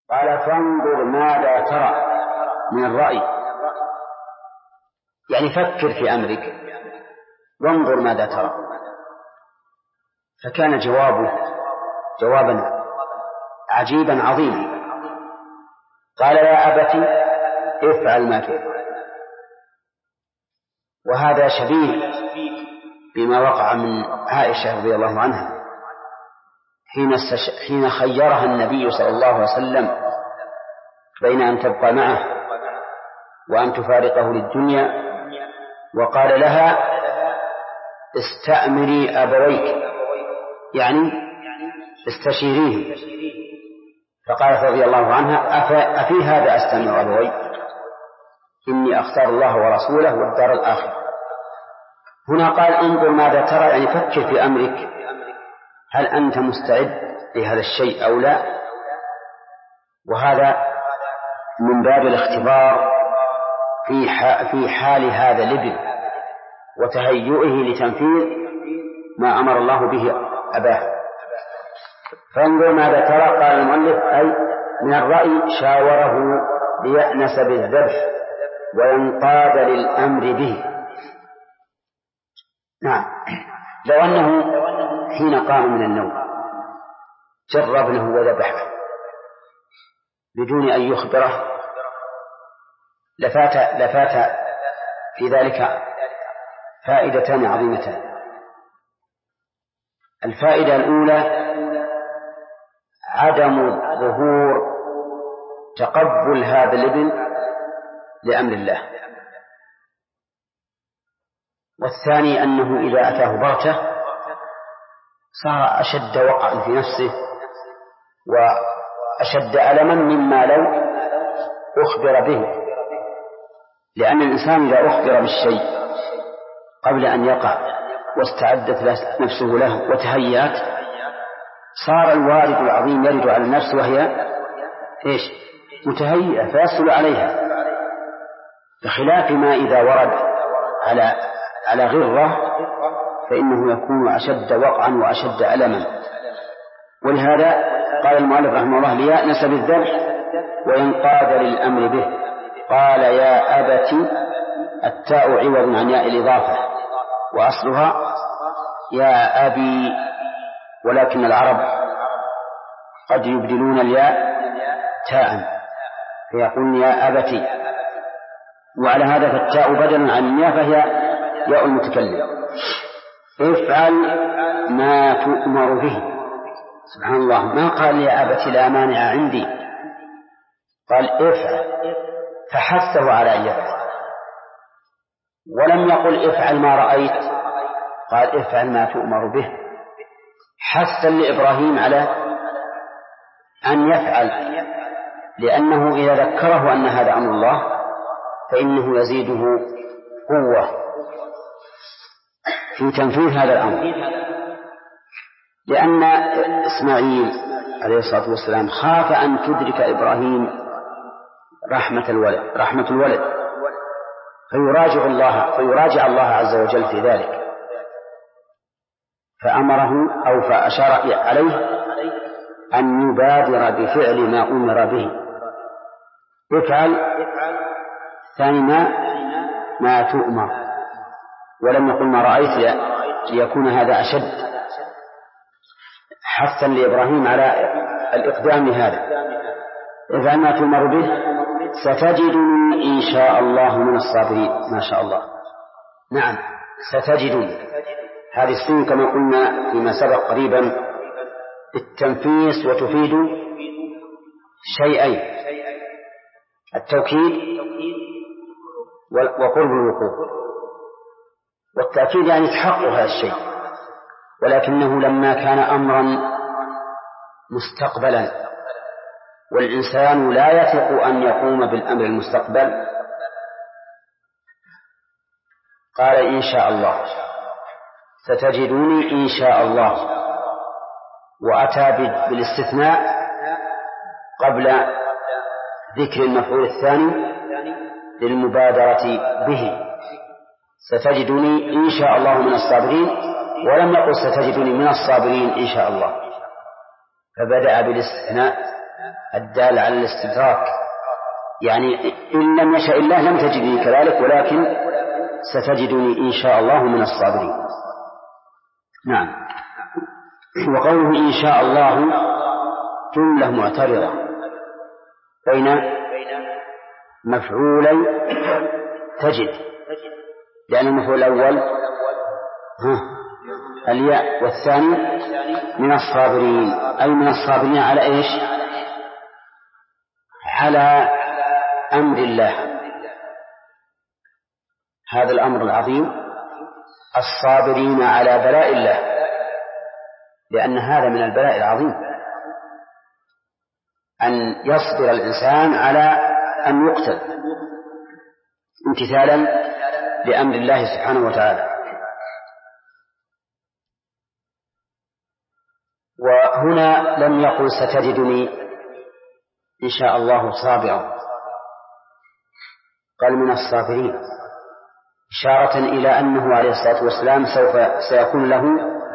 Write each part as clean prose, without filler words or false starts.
قال فانظر ماذا ترى من الرأي، يعني فكر في أمرك وانظر ماذا ترى. فكان جوابه جوابا عجيبا عظيما. قال يا أبت افعل ما تؤمر. وهذا شبيه بما وقع من عائشة رضي الله عنها حين خيرها النبي صلى الله عليه وسلم بين أن تبقى معه وأن تفارقه للدنيا، وقال لها استأمري أبويك، يعني استشيريه. فقالت رضي الله عنها أفي هذا أستأمر أبوي؟ إني أختار الله ورسوله والدار الآخرة. هنا قال انظر ماذا ترى، يعني فكر في أمرك، هل أنت مستعد لهذا الشيء أو لا؟ وهذا من باب الاختبار في حال هذا الابن وتهيئه لتنفيذ ما أمر الله به أباه. فانظر ماذا ترى، قال المؤلف أي من الرأي شاوره ليأنس بالذبح وينقاد للأمر به. نعم، لو أنه حين قام من النوم جر ابنه وذبحه بدون أن يخبره لفات في ذلك فائدتان عظيمتان. الفائدة الأولى عدم ظهور تقبل هذا الابن لأمر الله، والثاني أنه إذا أتاه بغتة صار أشد وقعا في نفسه وأشد ألما مما لو أخبر به، لأن الإنسان إذا أخبر بالشيء قبل أن يقع واستعدت نفسه له وتهيأت صار الوارد العظيم يرد على النفس وهي متهيئة فيصل عليها، بخلاف ما إذا ورد على غرة فإنه يكون أشد وقعا وأشد ألما. ولهذا قال المؤلف رحمه الله ليأنس بالذبح وينقاد للأمر به. قال يا أبت، التاء عوض عن ياء الإضافة وأصلها يا أبي، ولكن العرب قد يبدلون الياء تاء فيقولون يا أبتي، وعلى هذا فالتاء بدل عن الياء فهي ياء المتكلم. افعل ما تؤمر به. سبحان الله، ما قال يا أبت لا مانع عندي، قال افعل، فحثه على أن يفعل، ولم يقل افعل ما رأيت، قال افعل ما تؤمر به، حثا لإبراهيم على أن يفعل، لأنه إذا ذكره أن هذا أمر الله فإنه يزيده قوة في تنفيذ هذا الأمر. لأن إسماعيل عليه الصلاة والسلام خاف أن تدرك إبراهيم رحمة الولد فيراجع الله عز وجل في ذلك، فأمره أو فأشار عليه أن يبادر بفعل ما أمر به. افعل ثاني ما تؤمر، ولم يقل ما رأيت ليكون هذا أشد حثا لإبراهيم على الإقدام لهذا. افعل ما تؤمر به ستجدني إن شاء الله من الصابرين. ما شاء الله، نعم ستجدني، هذه السين كما قلنا فيما سبق قريبا التنفيس وتفيد شيئين: التوكيد وقرب الوقوع. والتأكيد يعني تحقق هذا الشيء، ولكنه لما كان أمرا مستقبلا والإنسان لا يثق أن يقوم بالأمر المستقبل قال إن شاء الله، ستجدوني إن شاء الله، وأتى بالاستثناء قبل ذكر المفعول الثاني للمبادرة به. ستجدني إن شاء الله من الصابرين، ولم يقل ستجدني من الصابرين إن شاء الله، فبدأ بالاستثناء الدال على الاستدراك، يعني إن لم يشاء الله لم تجدني كذلك، ولكن ستجدني إن شاء الله من الصابرين. نعم. وقوله إن شاء الله جملة معترضة بين مفعولي تجد، لأن المفعول الأول الياء، والثاني من الصابرين، أي من الصابرين على إيش؟ على أمر الله، هذا الأمر العظيم، الصابرين على بلاء الله، لأن هذا من البلاء العظيم أن يصبر الإنسان على أن يقتل امتثالا لأمر الله سبحانه وتعالى. وهنا لم يقل ستجدني إن شاء الله صابرا، قال من الصابرين، إشارة إلى أنه عليه الصلاة والسلام سيكون له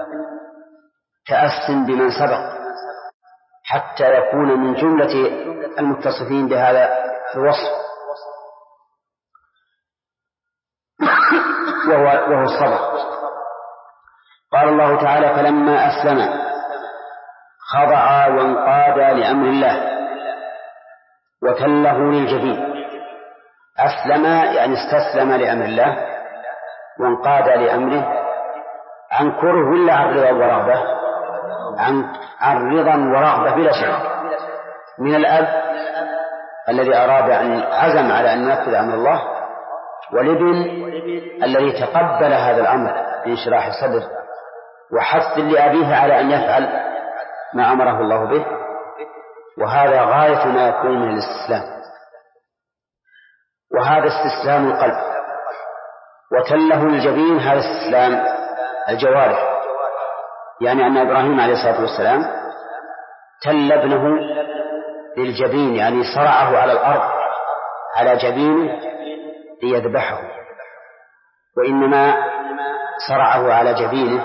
تأس بمن سبق حتى يكون من جملة المتصفين بهذا الوصف، وهو الصبر. قال الله تعالى فلما أسلم خضع وانقاد لأمر الله وتله للجبين. أسلم يعني استسلم لأمر الله، وانقاد لأمره، عن كره ولا عن رضا ورغبة؟ عن رضا ورغبة بلا شك، من الأب الذي أراد أن عزم على أن ينفذ أمر الله، والابن الذي تقبل هذا الأمر بانشراح الصدر وحث لأبيه على أن يفعل ما أمره الله به، وهذا غاية ما يكون من الاستسلام، وهذا استسلام القلب. وتله الجبين هذا استسلام الجوارح، يعني أن إبراهيم عليه الصلاة والسلام تل ابنه للجبين، يعني صرعه على الأرض على جبينه ليذبحه، وإنما صرعه على جبينه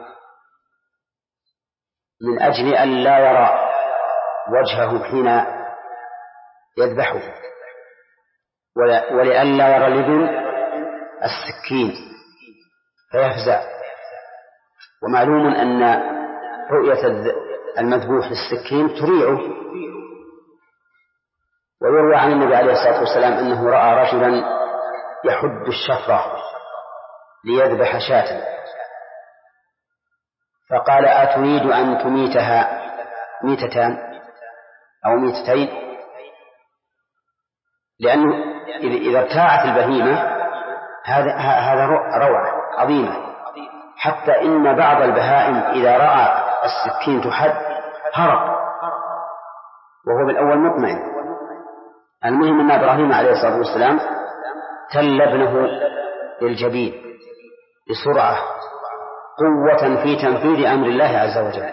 من أجل أن لا يرى وجهه حين يذبحه، ولئلا يرى الابن السكين فيفزع. ومعلوم أن رؤية المذبوح للسكين تريعه. ويروى عن النبي عليه الصلاة والسلام أنه رأى رجلا يحد الشفرة ليذبح شاة، فقال أتريد أن تميتها ميتتان أو ميتتين؟ لأنه إذا ابتاعت البهيمة هذا روعة عظيمة، حتى إن بعض البهائم إذا رأى السكين تحد هرب وهو بالأول مطمئن. المهم أن إبراهيم عليه الصلاة والسلام تل ابنه للجبين بسرعة، قوة في تنفيذ أمر الله عز وجل.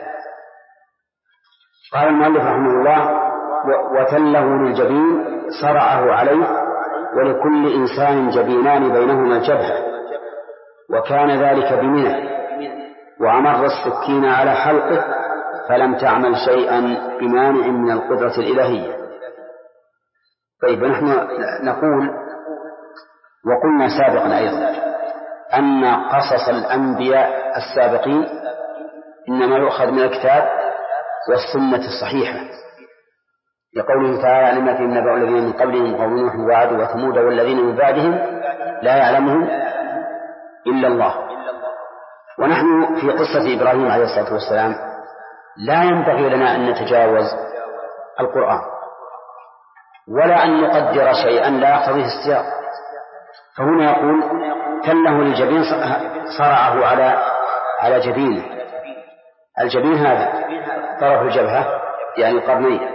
قال المؤلف رحمه الله وتله للجبين صرعه عليه، ولكل إنسان جبينان بينهما الجبهة، وكان ذلك بمنى، وأمر السكين على حلقه فلم تعمل شيئا بمانع من القدرة الإلهية. طيب، نحن نقول وقلنا سابقا أيضا أن قصص الأنبياء السابقين إنما يؤخذ من الكتاب والسنة الصحيحة، لقوله تعالى لما في نبأ الذين من قبلهم قوم نوح وعاد وثمود والذين من بعدهم لا يعلمهم إلا الله. ونحن في قصة إبراهيم عليه الصلاة والسلام لا ينبغي لنا أن نتجاوز القرآن ولا أن نقدر شيئا لا يقتضيه السياق. فهنا يقول تله للجبين صرعه على جبينه. الجبين هذا طرف الجبهة يعني القرنين.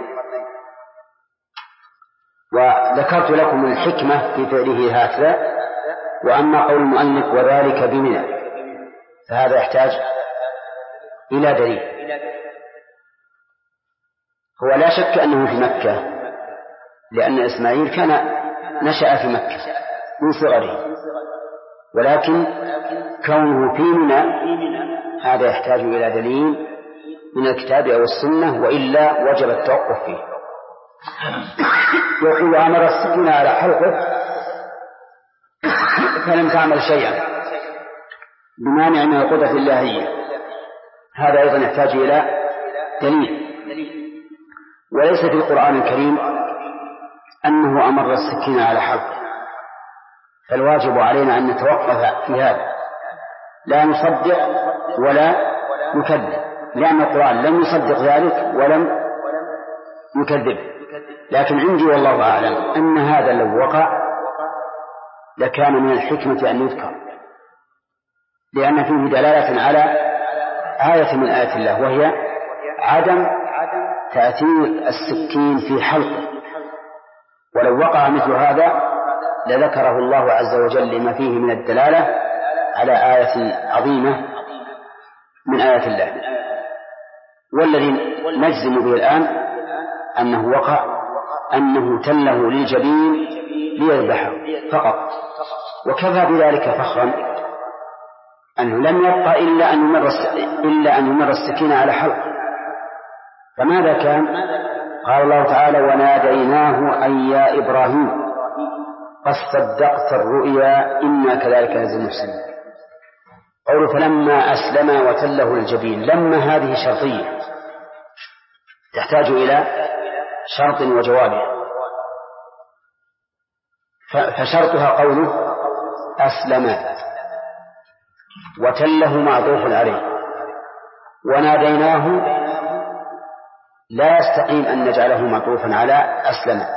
وذكرت لكم الحكمة في فعله هكذا. وأما قول المؤلف وذلك بمنى فهذا يحتاج إلى دليل. هو لا شك أنه في مكة، لأن إسماعيل كان نشأ في مكة من صغره، ولكن كونه في منى هذا يحتاج إلى دليل من الكتاب أو السنة، وإلا وجب التوقف فيه. يقول أمر السكين على حلقه فلم تعمل شيئا بمانع من القدرة الإلهية، هذا أيضا يحتاج إلى دليل. وليس في القرآن الكريم أنه أمر السكين على حلقه، فالواجب علينا أن نتوقف في هذا، لا نصدق ولا نكذب، لأن القرآن لم يصدق ذلك ولم يكذب. لكن عندي والله أعلم أن هذا لو وقع لكان من الحكمة أن يذكر، لأن فيه دلالة على آية من آيات الله، وهي عدم تأثير السكين في حلقه. ولو وقع مثل هذا لذكره الله عز وجل لما فيه من الدلالة على آية عظيمة من آيات الله. والذي نجزم به الآن أنه وقع، أنه تله للجبين ليذبحه فقط، وكفى بذلك فخرا أنه لم يبقى إلا أن يمر السكين على حلقه. فماذا كان؟ قال الله تعالى: وناديناه أن يا إبراهيم قد صدقت الرؤيا إنا كذلك نجزي المحسنين. قوله فلما أسلم وتله للجبين، لما هذه شرطية تحتاج إلى شرط وجوابه، فشرطها قوله أسلم، وتله معطوف عليه، وناديناه لا يستقيم أن نجعله معطوفا على أسلم،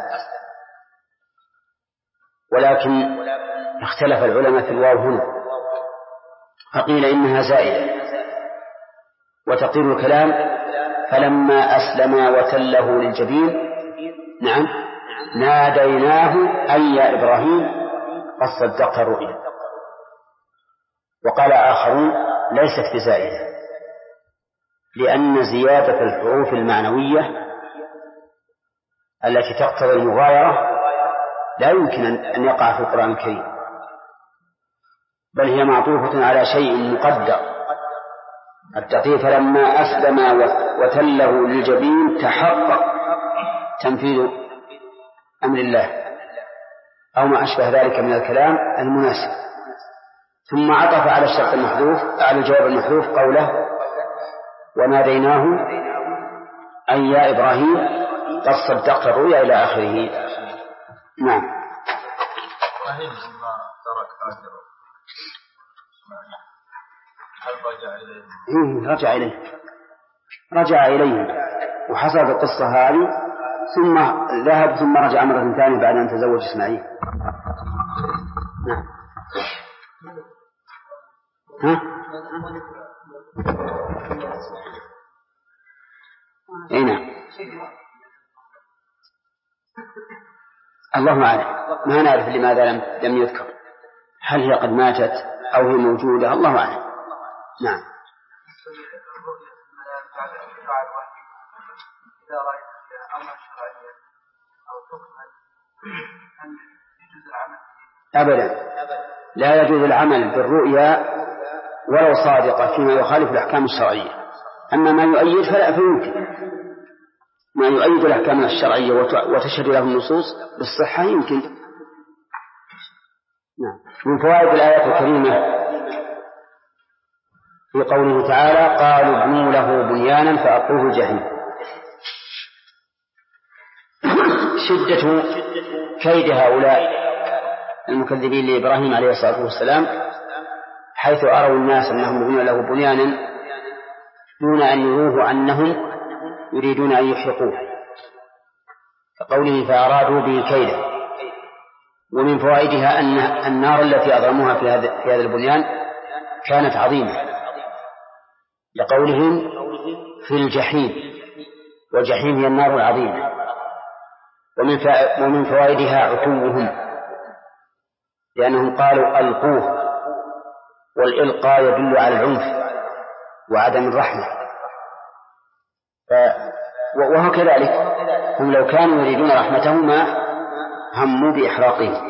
ولكن اختلف العلماء في الواو هنا، فقيل إنها زائدة، وتقدير الكلام فلما أسلم وتله للجبين نعم ناديناه أي يا إبراهيم قد صدقت الرؤيا. وقال آخرون ليست بزائدة، لأن زيادة الحروف المعنوية التي تقتضي المغايرة لا يمكن أن يقع في القرآن الكريم، بل هي معطوفة على شيء مقدر. التقدير فلما أسلم وتله للجبين تحقق تنفيذ أمر الله أو ما أشبه ذلك من الكلام المناسب، ثم عطف على الشرط المحذوف على الجواب المحذوف قوله وناديناه أي يا إبراهيم قد صدقت الرؤيا إلى آخره. نعم. إبراهيم لما ترك هاجر هل رجع إليه؟ رجع إليه وحصلت القصة هذه، ثم ذهب ثم رجع مرة ثانية بعد أن تزوج إسماعيل. نعم. ها؟ أي نعم. الله أعلم، ما نعرف لماذا لم يذكر، هل هي قد ماتت أو هي موجودة، الله أعلم. نعم. إذا رأيت أمرا شرعيا أو حكما هل يجوز العمل؟ أبدا لا يجوز العمل بالرؤيا ولو صادقة فيما يخالف الأحكام الشرعية. أما ما يؤيد فلا فيمكن، ما يؤيد الأحكام الشرعية وتشهد له النصوص بالصحة يمكن. نعم. من فوائد الآيات الكريمة في قوله تعالى قالوا ابنوا له بنيانا فألقوه الجحيم، شدة كيد هؤلاء المكذبين لإبراهيم عليه الصلاة والسلام، حيث أروا الناس أنهم يبنون له بنيانا دون أن يروه أنهم يريدون أن يحرقوه، كقوله فأرادوا به كيدا. ومن فوائدها أن النار التي أضرموها في هذا البنيان كانت عظيمة، لقولهم في الجحيم، والجحيم هي النار العظيمة. ومن فوائدها عتوهم، لأنهم قالوا ألقوه، والإلقاء يدل على العنف وعدم الرحمة، وهو كذلك هم لو كانوا يريدون رحمته ما هموا بإحراقه.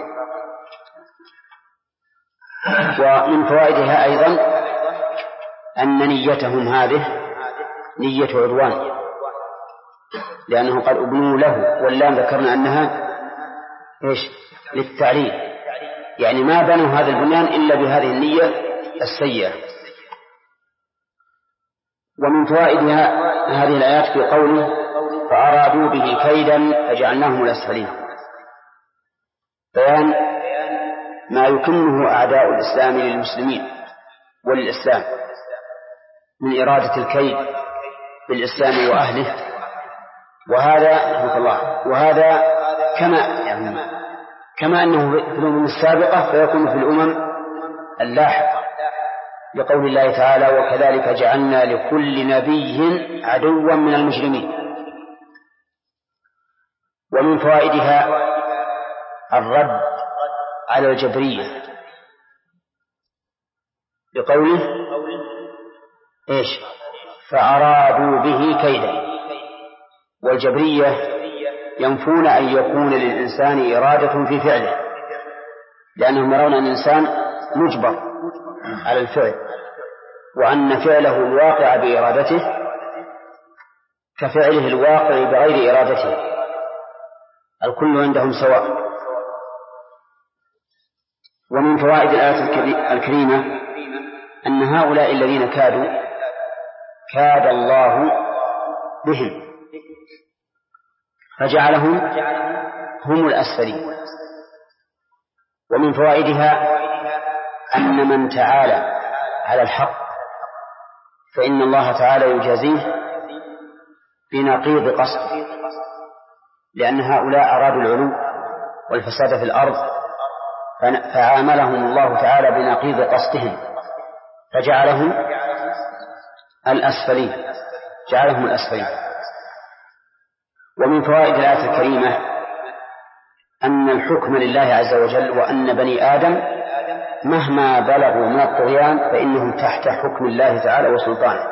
ومن فوائدها أيضا أن نيتهم هذه نية عدوان، لأنه قد أبنوا له، واللام ذكرنا أنها إيش؟ للتعليل، يعني ما بنوا هذا البنيان إلا بهذه النية السيئة. ومن فوائدها هذه الآيات في قوله فأرادوا به كيدا فجعلناهم الأسفلين، بيان ما يكنه أعداء الإسلام للمسلمين وللإسلام من إرادة الكيد بالإسلام وأهله. وهذا كما أنه في الأمم السابقة فيكون في الأمم اللاحقة، لقول الله تعالى وكذلك جعلنا لكل نبي عدوا من المجرمين. ومن فوائدها الرد على الجبرية بقوله إيش؟ فأرادوا به كيدا. والجبرية ينفون أن يكون للإنسان إرادة في فعله، لأنهم يرون أن الإنسان مجبر على الفعل، وأن فعله الواقع بإرادته كفعله الواقع بغير إرادته، الكل عندهم سواء. ومن فوائد الآية الكريمة أن هؤلاء الذين كاد الله بهم فجعلهم هم الأسفلين. ومن فوائدها أن من تعالى على الحق فإن الله تعالى يجازيه بنقيض قصده، لأن هؤلاء أرادوا العلو والفساد في الأرض فعاملهم الله تعالى بنقيض قصدهم فجعلهم الأسفلين. ومن فوائد الآية الكريمة أن الحكم لله عز وجل، وأن بني آدم مهما بلغوا من الطغيان فإنهم تحت حكم الله تعالى وسلطانه،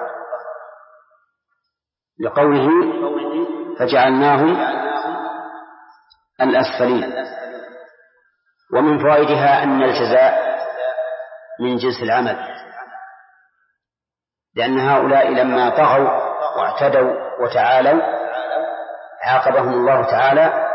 لقوله فجعلناهم الأسفلين. ومن فوائدها أن الجزاء من جنس العمل، لأن هؤلاء لما طغوا واعتدوا وتعالوا عاقبهم الله تعالى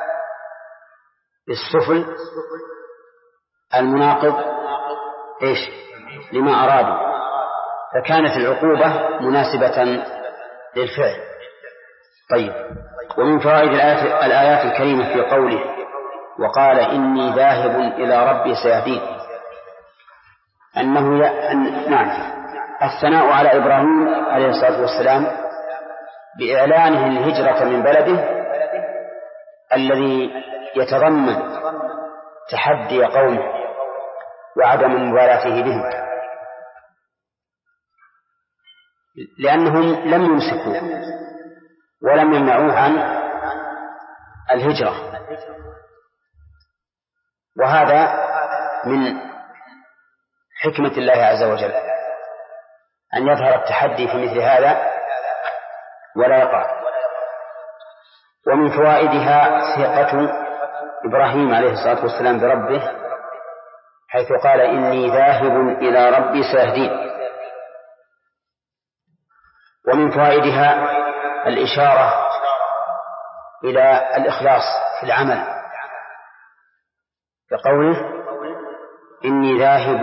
بالسفل المناقض إيش؟ لما أرادوا، فكانت العقوبة مناسبة للفعل. طيب. ومن فوائد الآيات الكريمة في قوله وقال إني ذاهب إلى ربي سيهدين الثناء على إبراهيم عليه الصلاة والسلام بإعلانه الهجرة من بلده الذي يتضمن تحدي قومه وعدم مبالاته بهم، لأنهم لم يمسكوا ولم يمنعوه عن الهجرة. وهذا من حكمة الله عز وجل أن يظهر التحدي في مثل هذا ولا يقع. ومن فوائدها ثقة إبراهيم عليه الصلاة والسلام بربه، حيث قال إني ذاهب إلى ربي سيهدين. ومن فوائدها الإشارة إلى الإخلاص في العمل، كقوله إني ذاهب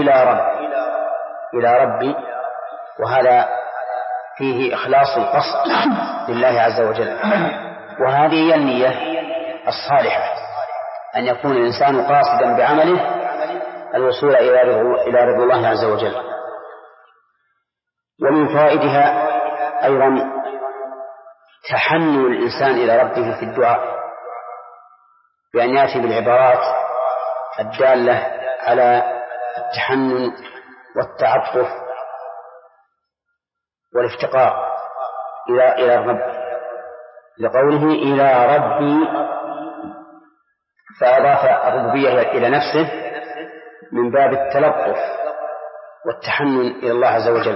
إلى ربي، وهذا فيه إخلاص القصد لله عز وجل. وهذه هي النية الصالحة، أن يكون الإنسان قاصدا بعمله الوصول إلى رضا الله عز وجل. ومن فوائدها أيضا تحنن الإنسان إلى ربه في الدعاء، بأن يأتي بالعبارات الدالة على التحنن والتعطف والافتقار إلى الرب، لقوله إلى ربي، فأضاف الربوبية إلى نفسه من باب التلطف والتحنن إلى الله عز وجل.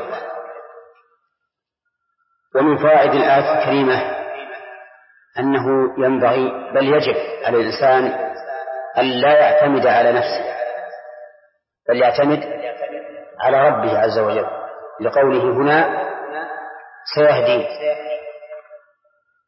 ومن فوائد الآية الكريمة أنه ينبغي بل يجب على الإنسان أن لا يعتمد على نفسه، بل يعتمد على ربه عز وجل، لقوله هنا سيهدي.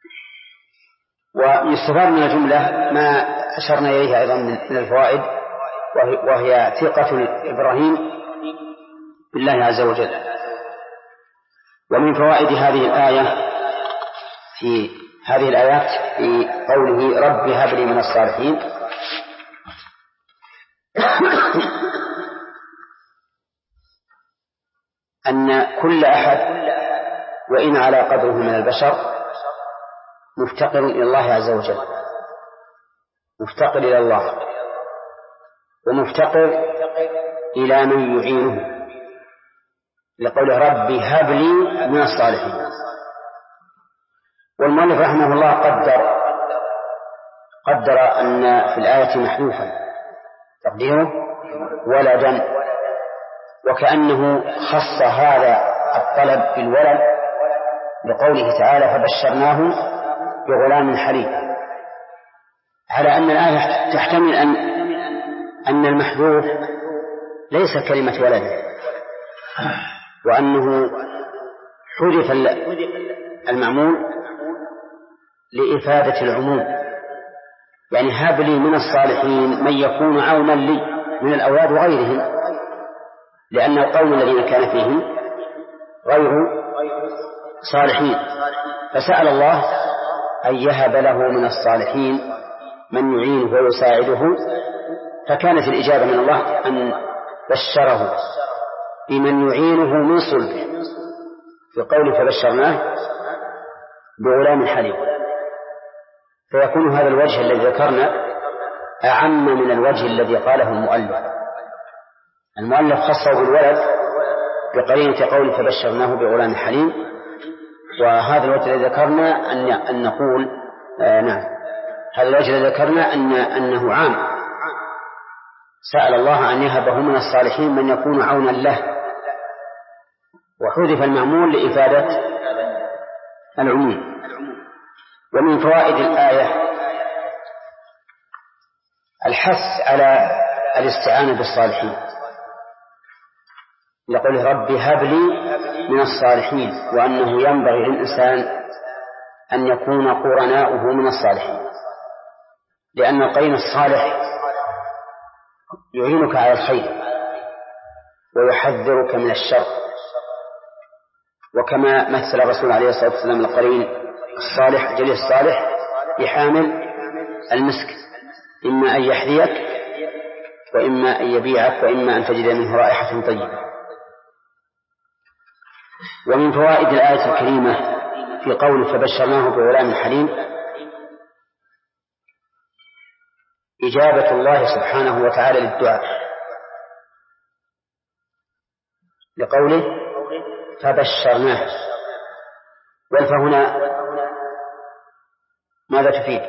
ويستفاد من الجملة ما أشرنا إليه أيضا من الفوائد، وهي ثقة إبراهيم بالله عز وجل. ومن فوائد هذه الآية في هذه الآيات في قوله رب هب لي من الصالحين أن كل أحد وإن على قدره من البشر مفتقر إلى الله عز وجل، مفتقر إلى الله ومفتقر إلى من يعينه، لقوله ربي هب لي من الصالحين. والمؤلف رحمه الله قدر أن في الآية محذوفا تقديره ولدا، وكأنه خص هذا الطلب بالولد لقوله تعالى فبشرناه بغلام حليم، على أن الآية تحتمل أن المحذوف ليس كلمة ولد، وأنه حذف المعمول لإفادة العموم، يعني هب لي من الصالحين من يكون عونا لي من الأولاد وغيرهم، لأن القوم الذين كان فيهم غير صالحين، فسأل الله أن يهب له من الصالحين من يعينه ويساعده، فكانت الإجابة من الله أن بشره بمن يعينه من صلبه في قوله فبشرناه بغلام حليم، فيكون هذا الوجه الذي ذكرنا أعم من الوجه الذي قاله المؤلف خصه بالولد بقرينة قوله فبشرناه بغلام حليم، وهذا الوجه الذي ذكرنا أن نقول نعم، هذا الوجه الذي ذكرنا أنه عام، سأل الله أن يهبه من الصالحين من يكون عونا له، وحذف المعمول لإفادة العموم. ومن فوائد الآية الحث على الاستعانة بالصالحين، لقول ربي هب لي من الصالحين، وأنه ينبغي للإنسان أن يكون قرناؤه من الصالحين، لأن القرين الصالح يعينك على الخير ويحذرك من الشر، وكما مثل الرسول عليه الصلاة والسلام القرين الصالح جليل الصالح بحامل المسك، إما أن يحذيك وإما أن يبيعك وإما أن تجد منه رائحة طيبة. ومن فوائد الآية الكريمة في قول فبشرناه بغلام حليم إجابة الله سبحانه وتعالى للدعاء، لقوله فبشرناه، والفهنا ماذا تفيد؟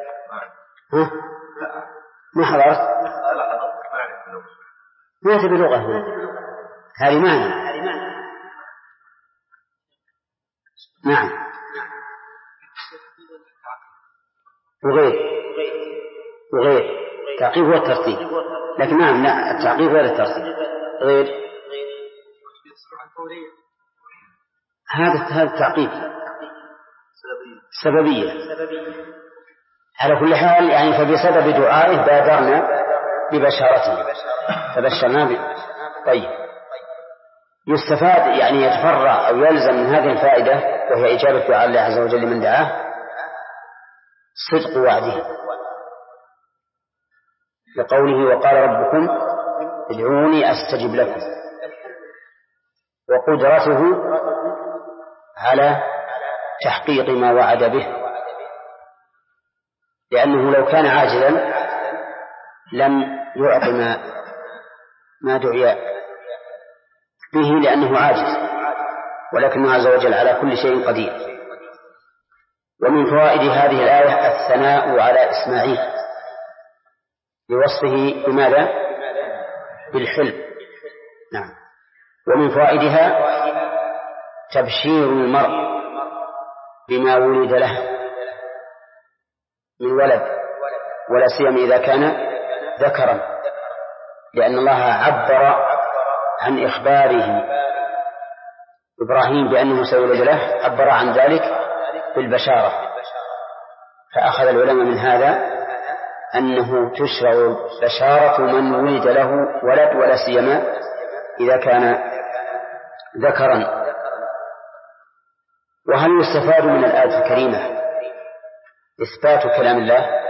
ما حضرت؟ ما تبي لغة هنا، هذه معنى. نعم وغير التعقيب والترتيب، لكن نعم لا، التعقيب غير الترتيب، غير هذا التعقيب سببية. على كل حال يعني فبسبب دعائه بادرنا ببشارته فبشرنا به. طيب، يستفاد يعني يتفرع أو يلزم من هذه الفائدة، وهي إجابة دعاء الله عز وجل من دعاه، صدق وعده، لقوله وقال ربكم ادعوني أستجب لكم، وقدرته على تحقيق ما وعد به، لأنه لو كان عاجلا لم يعط ما دعي به لأنه عاجز، ولكنه عز وجل على كل شيء قدير. ومن فوائد هذه الآية الثناء على إسماعيل بوصفه بماذا؟ بالحلم. نعم. ومن فوائدها تبشير المرء بما ولد له من ولد، ولا سيما إذا كان ذكرا، لأن الله عبر عن إخباره إبراهيم بأنه سيولد له، عبر عن ذلك بالبشارة، فأخذ العلماء من هذا أنه تشرع بشارة من ولد له ولد، ولا سيما إذا كان ذكرا. وهل يستفاد من الآية الكريمة إثبات كلام الله؟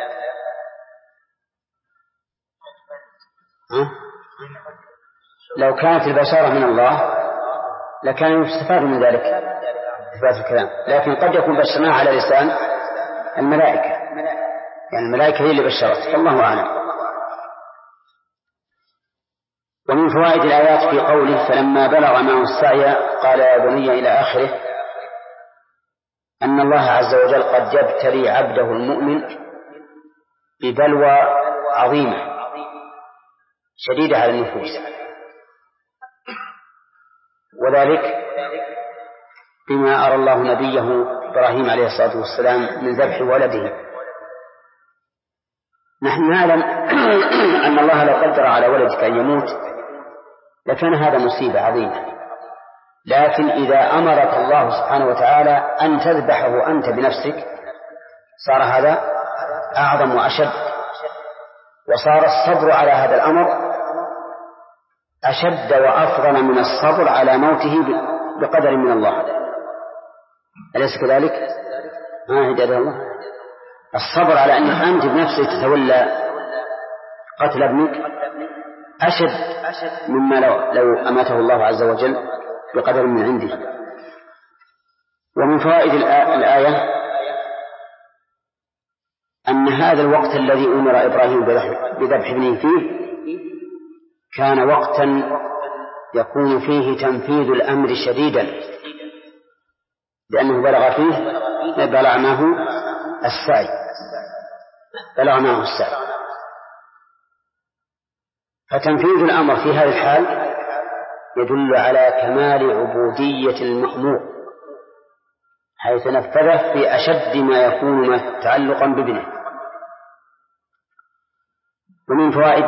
لو كانت البشارة من الله لكان يستفاد من ذلك إثبات الكلام، لكن قد يكون بشرناه على لسان الملائكة، يعني الملائكة هي اللي بشرت، الله أعلم. ومن فوائد الآيات في قوله فلما بلغ معه السعي قال يا بني إلى آخره أن الله عز وجل قد يبتلي عبده المؤمن ببلوى عظيمة شديدة على النفوس، وذلك بما أرى الله نبيه إبراهيم عليه الصلاة والسلام من ذبح ولده. نحن نعلم أن الله لو قدر على ولدك أن يموت لكان هذا مصيبة عظيمة، لكن إذا أمرك الله سبحانه وتعالى أن تذبحه أنت بنفسك صار هذا أعظم وأشد، وصار الصبر على هذا الأمر أشد وأفضل من الصبر على موته بقدر من الله. أليس كذلك؟ هداية الله. الصبر على أنك أنت بنفسك تتولى قتل ابنك أشد مما لو أماته الله عز وجل بقدر من عنده. ومن فوائد الآية أن هذا الوقت الذي أمر إبراهيم بذبح ابنه فيه كان وقتا يكون فيه تنفيذ الأمر شديدا، لأنه بلغ معه السعي. فتنفيذ الأمر في هذه الحال يدل على كمال عبودية المأمور، حيث نفذه في أشد ما يكون تعلقا بابنه. ومن فوائد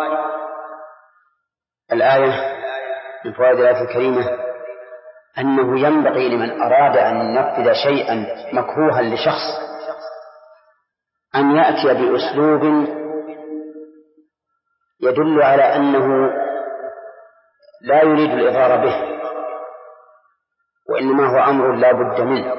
الآية الكريمة أنه ينبغي لمن أراد أن ينفذ شيئا مكروها لشخص أن يأتي بأسلوب يدل على أنه لا يريد الإضرار به، وإنما هو أمر لا بد منه،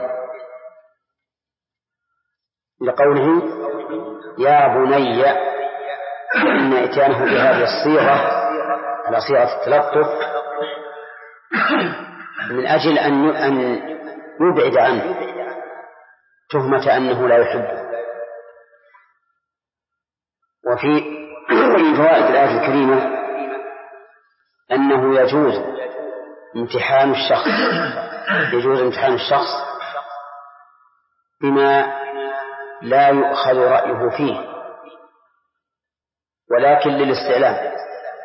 لقوله يا بني، إن إتيانه بهذه الصيغة على صيغة التلطف من أجل أن يبعد عنه تهمة أنه لا يحبه. وفي فوائد الآية الكريمة أنه يجوز امتحان الشخص بما لا يؤخذ رأيه فيه، ولكن للاستعلام،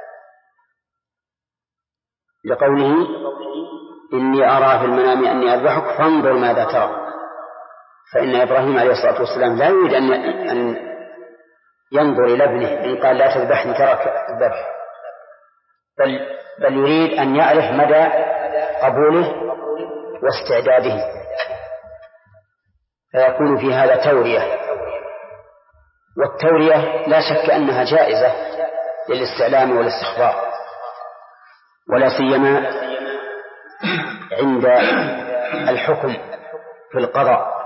لقوله إني أرى في المنام أني أذبحك فانظر ماذا ترى. فإن إبراهيم عليه الصلاة والسلام لا يريد أن ينظر إلى ابنه إن قال لا تذبحني ترك الذبح، بل يريد أن يعرف مدى قبوله واستعداده، فيكون في هذا تورية. والتورية لا شك أنها جائزة للاستعلام والاستخبار، ولا سيما عند الحكم في القضاء.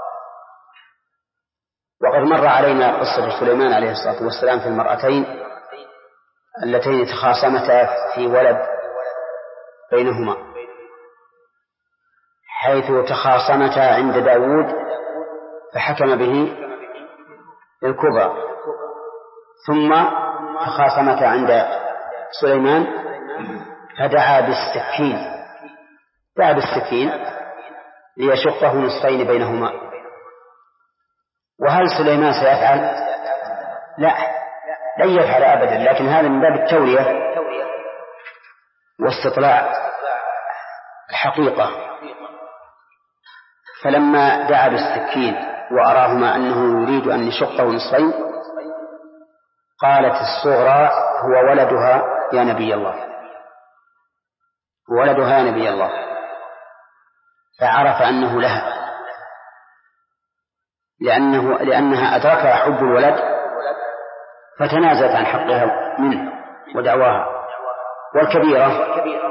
وقد مر علينا قصة سليمان عليه الصلاة والسلام في المرأتين اللتين تخاصمتا في ولد بينهما، حيث تخاصمتا عند داود فحكم به الكبرى، ثم تخاصمتا عند سليمان فدعا بالسكين ليشقه نصفين بينهما. وهل سليمان سيفعل؟ لا، لن يفعل أبدا، لكن هذا من باب التورية واستطلاع الحقيقة. فلما دعا بالسكين وأراهما أنه يريد أن يشقه نصفين قالت الصغرى هو ولدها يا نبي الله، فعرف أنه لها، لأنها أدركها حب الولد فتنازلت عن حقها منه ودعواها. والكبيرة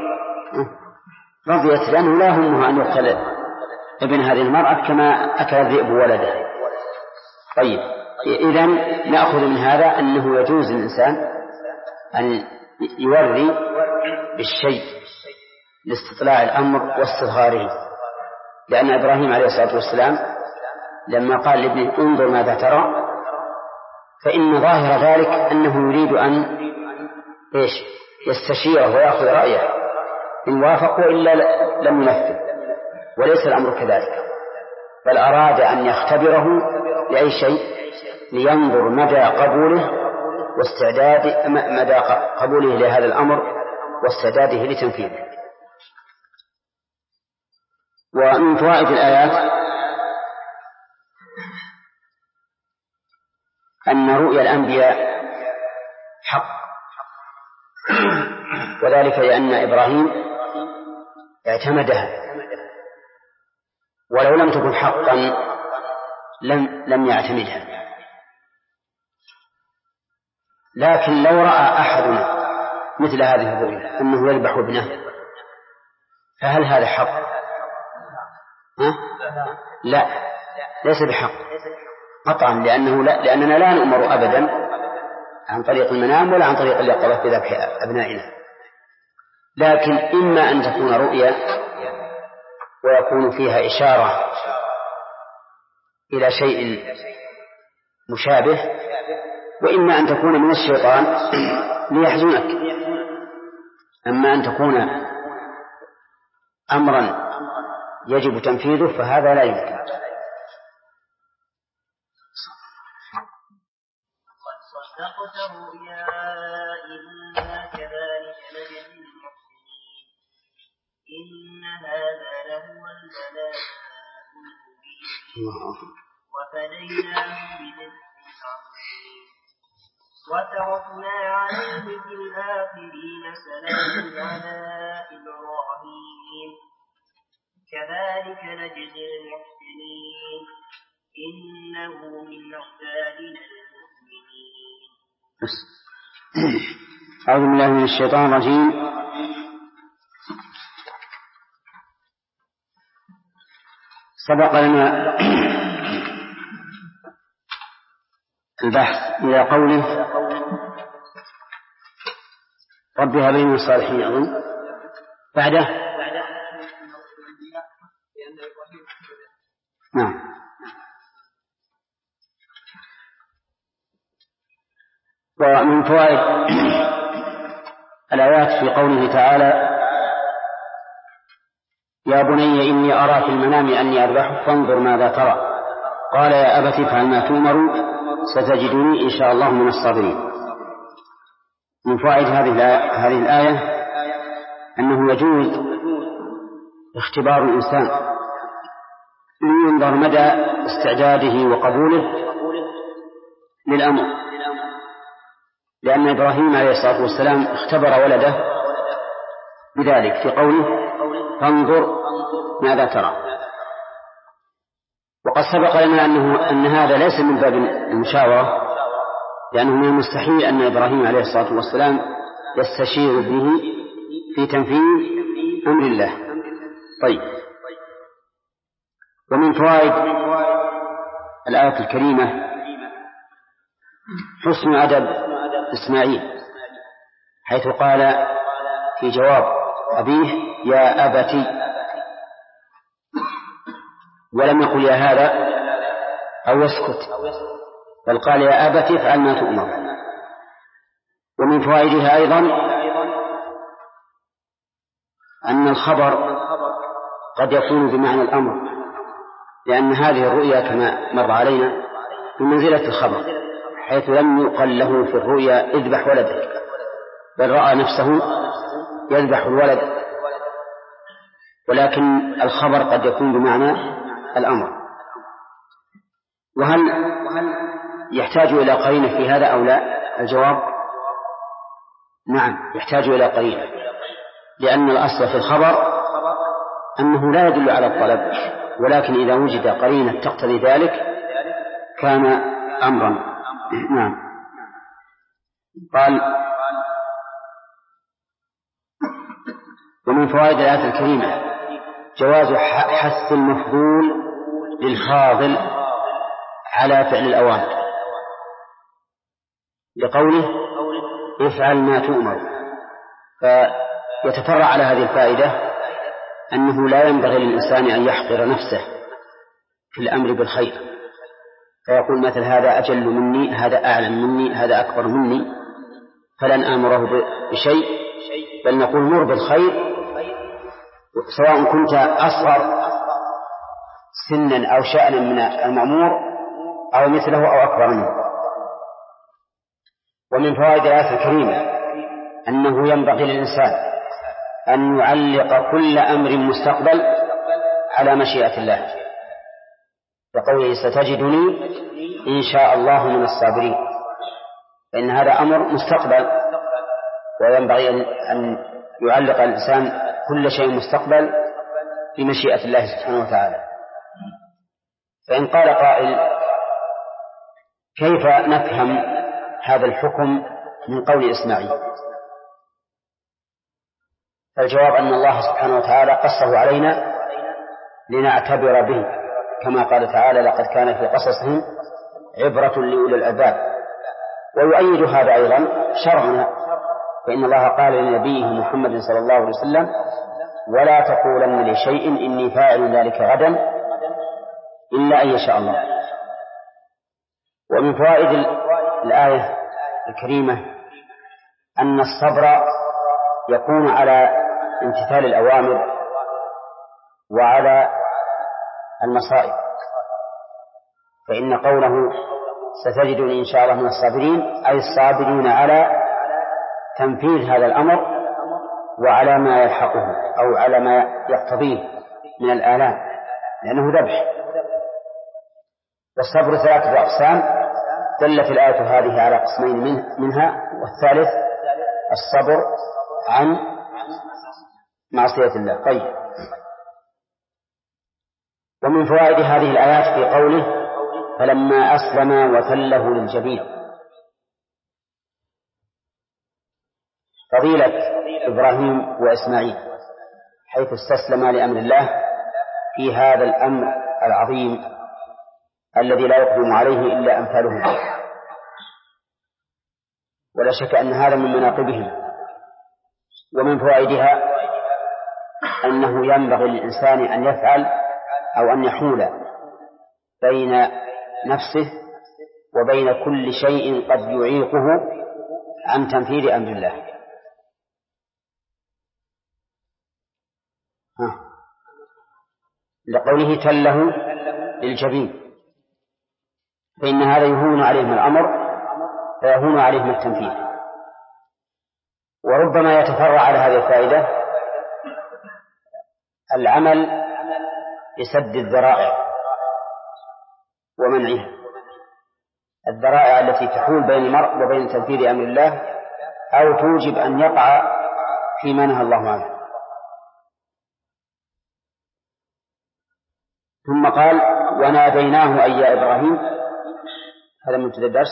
رضيت لأنه لا همها أن يقتل ابن هذه المرأة كما أكل الذئب ولده. طيب، إذن نأخذ من هذا أنه يجوز للإنسان أن يوري بالشيء لاستطلاع الأمر واستصغاره، لأن إبراهيم عليه الصلاة والسلام لما قال لابنه انظر ماذا ترى فإن ظاهر ذلك أنه يريد أن يستشيره ويأخذ رأيه، إن وافق وإلا لم ينفذ، وليس الأمر كذلك، بل أراد أن يختبره لأي شيء لينظر مدى قبوله مدى قبوله لهذا الأمر واستعداده لتنفيذه. ومن فوائد الآيات أن رؤيا الأنبياء حق، وذلك لأن إبراهيم اعتمدها، ولو لم تكن حقا لم يعتمدها. لكن لو رأى أحدنا مثل هذه الرؤيا أنه يذبح ابنه فهل هذا حق؟ لا، ليس بحق قطعا، لأننا لا نؤمر أبدا عن طريق المنام ولا عن طريق اليقظة بذبح أبنائنا، لكن إما أن تكون رؤيا ويكون فيها إشارة إلى شيء مشابه، وإما أن تكون من الشيطان ليحزنك. أما أن تكون أمرا يجب تنفيذه فهذا لا يمكن. صدقت الرؤيا إنا كذلك نجزي المحسنين إن هذا لهو البلاء المبين وفديناه بذبح عظيم وتركنا عليه في الآخرين سلام على إبراهيم كذلك نجزي المحسنين إنه من عبادنا المؤمنين. أعوذ بالله من الشيطان الرجيم. سبق لنا البحث إلى قوله رب هب لي من الصالحين أظن بعده. نعم. ومن فوائد الآيات في قوله تعالى يا بني إني أرى في المنام أني أذبحك فانظر ماذا ترى قال يا أبت افعل ما تؤمر ستجدني إن شاء الله من الصابرين. من فوائد هذه الآية أنه يجوز اختبار الإنسان لينظر مدى استعداده وقبوله للأمر، لأن إبراهيم عليه الصلاة والسلام اختبر ولده بذلك في قوله فانظر ماذا ترى. وقد سبق لنا أن هذا ليس من باب المشاورة، لأنه من المستحيل أن إبراهيم عليه الصلاة والسلام يستشير ابنه في تنفيذ أمر الله. طيب، ومن فوائد الآية الكريمة حسن أدب إسماعيل حيث قال في جواب أبيه يا أبتي، ولم يقل يا هذا أو يسكت، بل قال يا أبتي افعل ما تؤمر. ومن فوائدها أيضا أن الخبر قد يكون بمعنى الأمر، لأن هذه الرؤيا كما مر علينا بمنزلة الخبر، حيث لم يقل له في الرؤيا اذبح ولدك، بل رأى نفسه يذبح الولد، ولكن الخبر قد يكون بمعنى الأمر. وهل يحتاج إلى قرينة في هذا أو لا؟ الجواب نعم، يحتاج إلى قرينة، لأن الأصل في الخبر أنه لا يدل على الطلب، ولكن إذا وجد قرينة تقتضي ذلك كان أمرا. نعم. قال: ومن فوائد الآية الكريمة جواز حث المفضول للفاضل على فعل الأوامر، لقوله: افعل ما تؤمر. فيتفرع على هذه الفائدة أنه لا ينبغي للإنسان أن يحقر نفسه في الأمر بالخير، فيقول مثل: هذا أجل مني، هذا أعلم مني، هذا أكبر مني، فلن آمره بشيء، بل نقول: مر بالخير، سواء كنت أصغر سنا أو شأنا من المأمور أو مثله أو أكبر منه. ومن فوائد الآية الكريمة أنه ينبغي للإنسان أن يعلق كل أمر مستقبل على مشيئة الله، بقوله: ستجدني إن شاء الله من الصابرين، فإن هذا أمر مستقبل، وينبغي أن يعلق الإنسان كل شيء مستقبل بمشيئة الله سبحانه وتعالى. فإن قال قائل: كيف نفهم هذا الحكم من قول إسماعيل؟ فالجواب أن الله سبحانه وتعالى قصه علينا لنعتبر به، كما قال تعالى: لقد كان في قصصهم عبرة لأولي الألباب. ويؤيد هذا أيضا شرعنا، فإن الله قال لنبيه محمد صلى الله عليه وسلم: ولا تقولن لشيء إني فاعل ذلك غدا إلا أن يشاء الله. ومن فوائد الآية الكريمة أن الصبر يكون على امتثال الأوامر وعلى المصائب، فإن قوله: ستجدني إن شاء الله من الصابرين، أي الصابرين على تنفيذ هذا الأمر وعلى ما يلحقه أو على ما يقتضيه من الآلام، لأنه ذبح. والصبر 3 أقسام، دلت الآية هذه على قسمين منها، والثالث الصبر عن معصية الله. طيب. ومن فوائد هذه الآيات في قوله: فلما أسلم وتله للجبين، فضيلة إبراهيم وإسماعيل حيث استسلم لأمر الله في هذا الأمر العظيم الذي لا يقدم عليه إلا أمثالهم، ولا شك أن هذا من مناقبهم. ومن فوائدها أنه ينبغي للإنسان أن يفعل أو أن يحول بين نفسه وبين كل شيء قد يعيقه عن تنفيذ أمر الله. لقوله: تله للجبين، فإن هذا يهون عليهم الأمر فيهون عليهم التنفيذ. وربما يتفرع على هذه الفائدة العمل لسد الذرائع ومنعها، الذرائع التي تحول بين المرء وبين تنفيذ أمر الله أو توجب أن يقع فيما نهى الله عنه. ثم قال: وناديناه أي يا إبراهيم. هذا منتهى الدرس.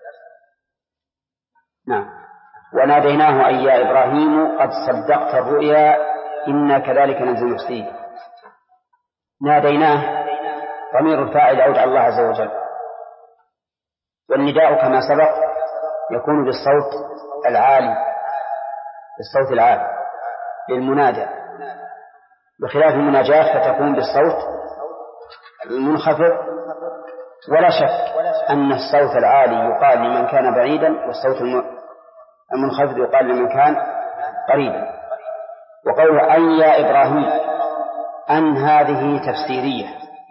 نعم. وناديناه أي يا إبراهيم قد صدقت الرؤيا إنا كذلك نجزي المحسنين. ناديناه ضمير الفاعل يعود على الله عز وجل، والنداء كما سبق يكون بالصوت العالي، بالصوت العالي للمنادى، بخلاف المناجاة فتكون بالصوت المنخفض. ولا شك أن الصوت العالي يقال لمن كان بعيدا، والصوت المنخفض يقال لمن كان قريبا. وقوله أي يا إبراهيم أن هذه تفسيرية،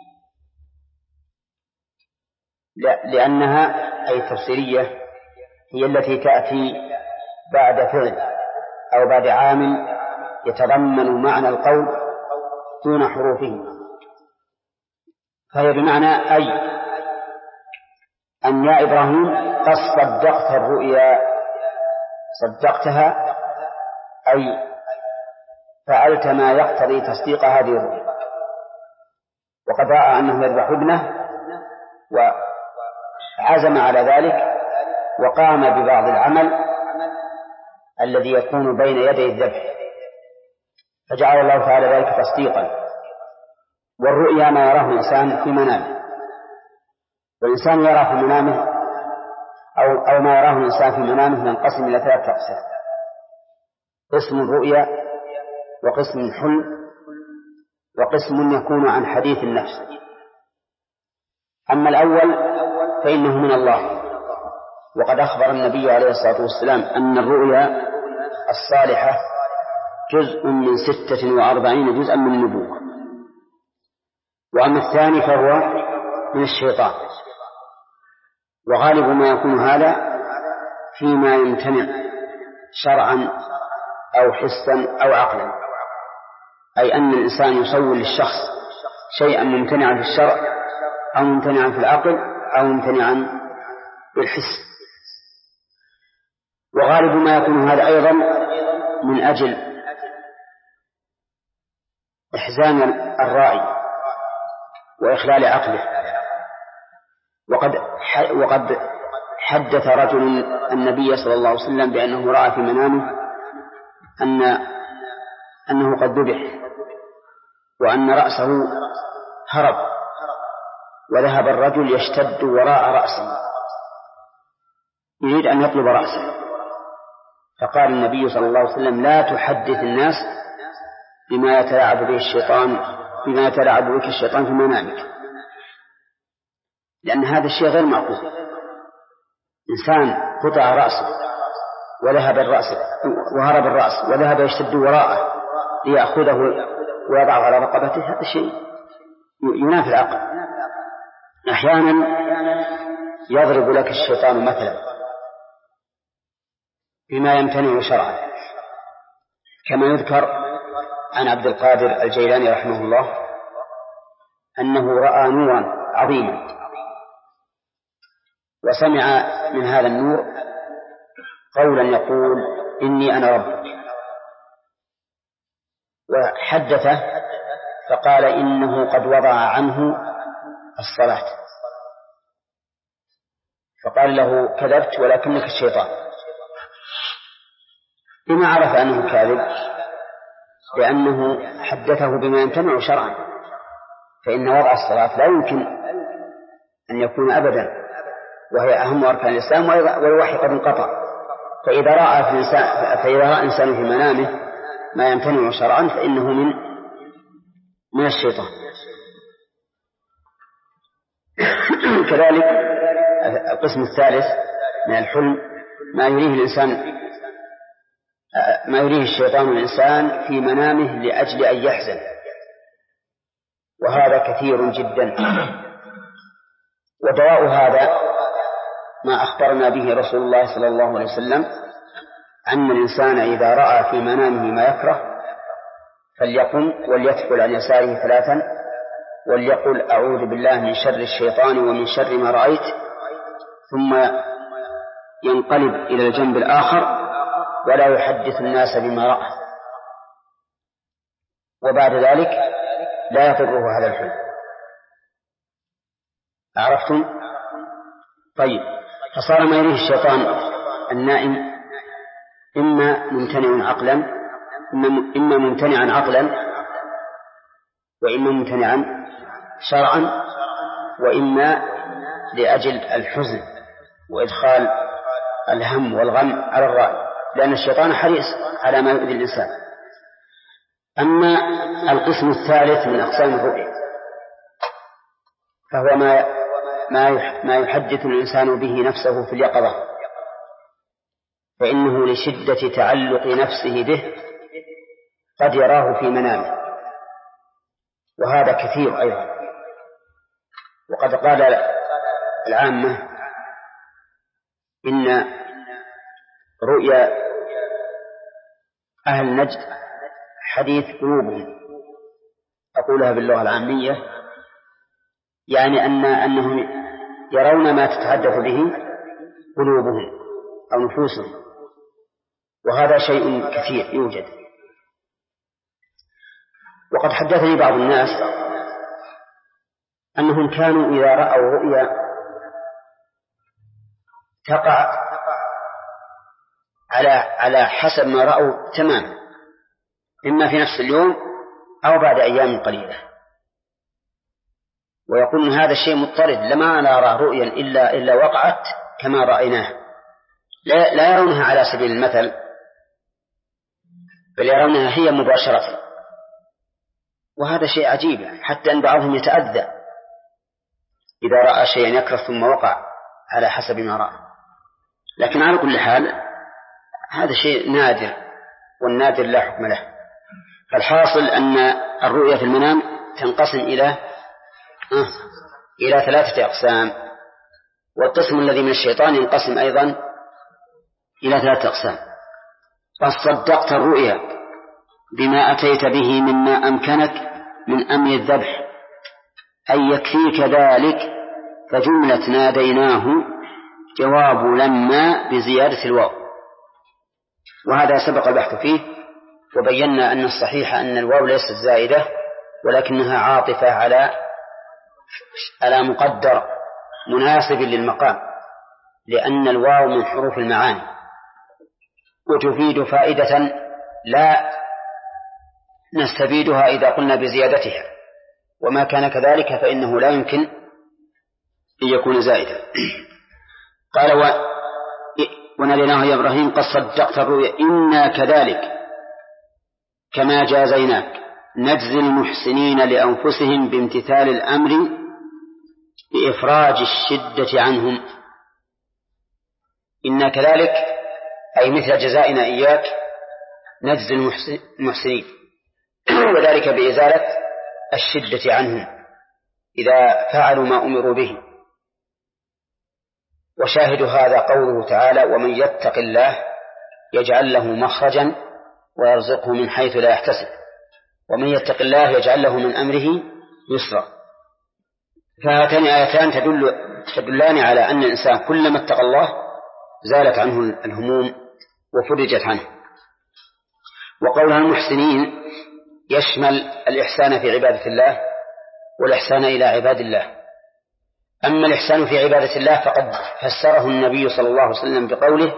لأنها أي تفسيرية هي التي تأتي بعد فعل أو بعد عامل يتضمن معنى القول دون حروفه، فهي بمعنى أي أن يا إبراهيم قد صدقت الرؤيا، صدقتها أي فعلت ما يقتضي تصديق هذه الرؤيا. وقد رأى أنه يذبح ابنه عزم على ذلك وقام ببعض العمل الذي يكون بين يدي الذبح، فجعل الله تعالى ذلك تصديقا. والرؤيا ما يراه الإنسان في منامه، والإنسان يرى في منامه أو ما يراه الإنسان في منامه ينقسم إلى 3 أقسام: قسم الرؤيا، وقسم الحلم، وقسم يكون عن حديث النفس. أما الأول فإنه من الله، وقد أخبر النبي عليه الصلاة والسلام أن الرؤيا الصالحة جزء من 46 جزءا من النبوة. وأما الثاني فهو من الشيطان، وغالب ما يكون هذا فيما يمتنع شرعا أو حسا أو عقلا، أي أن الإنسان يسول للشخص شيئا ممتنعا في الشرع أو ممتنعا في العقل أو ممتنعا في الحس. وغالب ما يكون هذا أيضا من أجل إحزان الرائي وإخلال عقله. وقد حدث رجل النبي صلى الله عليه وسلم بأنه رأى في منامه أنه قد ذبح، وأن رأسه هرب، وذهب الرجل يشتد وراء رأسه يريد أن يطلب رأسه، فقال النبي صلى الله عليه وسلم: لا تحدث الناس بما يتلاعب بك الشيطان في منامك، لأن هذا الشيء غير معقول. إنسان قطع رأسه وهرب الرأس وذهب يشتد وراءه ليأخذه ويضعه على رقبته، هذا شيء ينافي العقل. أحيانا يضرب لك الشيطان مثلا بما يمتنع شرعا، كما يذكر عن عبد القادر الجيلاني رحمه الله أنه رأى نورا عظيما، وسمع من هذا النور قولا يقول: إني أنا ربك، وحدثه فقال: إنه قد وضع عنه الصلاة. فقال له: كذبت ولكنك الشيطان. بما عرف أنه كاذب؟ لأنه حدثه بما يمتنع شرعا، فإن وضع الصلاة لا يمكن أن يكون أبدا، وهي أهم أركان الإسلام، والوحي قد انقطع. فإذا رأى إنسان في منامه ما يمتنع شرعا فإنه من الشيطان. كذلك القسم الثالث من الحلم ما يريه الشيطان الإنسان في منامه لأجل أن يحزن، وهذا كثير جدا. ودواء هذا ما أخبرنا به رسول الله صلى الله عليه وسلم أن الإنسان إذا رأى في منامه ما يكره فليقم وليتفل عن يساره 3 وليقل: أعوذ بالله من شر الشيطان ومن شر ما رأيت، ثم ينقلب إلى الجنب الآخر ولا يحدث الناس بما رأى، وبعد ذلك لا يضره هذا الحلم. عرفتم؟ طيب، فصار ما يريه الشيطان النائم إما ممتنعا عقلا وإما ممتنعا شرعا، وإما لأجل الحزن وإدخال الهم والغم على الرأي، لأن الشيطان حريص على ما يؤذي الإنسان. أما القسم الثالث من أقسام الرؤيا فهو ما يحدث الإنسان به نفسه في اليقظة، فإنه لشدة تعلق نفسه به قد يراه في منامه، وهذا كثير أيضا. وقد قال العامة إن رؤيا أهل نجد حديث قلوبهم، أقولها باللغة العامية، يعني أنهم يرون ما تتحدث به قلوبهم أو نفوسهم، وهذا شيء كثير يوجد. وقد حدثني بعض الناس أنهم كانوا إذا رأوا رؤيا تقع على حسب ما رأوا تماما، إما في نفس اليوم أو بعد أيام قليلة. ويقول هذا الشيء مضطرد، لما نرى رؤيا إلا وقعت كما رأيناه، لا يرونها على سبيل المثل، بل يرونها هي مباشرة. وهذا شيء عجيب، حتى أن بعضهم يتأذى إذا رأى شيئا يكره ثم وقع على حسب ما رأى. لكن على كل حال هذا شيء نادر، والنادر لا حكم له. فالحاصل أن الرؤيا في المنام تنقسم إلى 3 أقسام، والقسم الذي من الشيطان ينقسم أيضا إلى 3 أقسام. فصدقت الرؤيا بما أتيت به مما أمكنك من أمر الذبح أي يكفيك ذلك، فجملة ناديناه جواب لما بزيادة الواو، وهذا سبق البحث فيه، وبينا أن الصحيح أن الواو ليست زائدة ولكنها عاطفة على مقدر مناسب للمقام، لأن الواو من حروف المعاني وتفيد فائدة لا نستفيدها إذا قلنا بزيادتها، وما كان كذلك فإنه لا يمكن أن يكون زائدا. قال وناديناه يا إبراهيم قد صدقت الرؤيا إنا كذلك كما جازيناك نجزي المحسنين لأنفسهم بامتثال الأمر بإفراج الشدة عنهم. إنا كذلك أي مثل جزائنا إياك نجزي المحسنين، وذلك بإزالة الشدة عنهم إذا فعلوا ما أمروا به. وشاهد هذا قوله تعالى ومن يتق الله يجعل له مخرجا ويرزقه من حيث لا يحتسب، ومن يتق الله يجعل له من أمره يسرا. فهاتان آيتان تدلان على أن الإنسان كلما اتقى الله زالت عنه الهموم وفرجت عنه. وقولها المحسنين يشمل الإحسان في عبادة الله والإحسان إلى عباد الله. أما الإحسان في عبادة الله فقد فسره النبي صلى الله عليه وسلم بقوله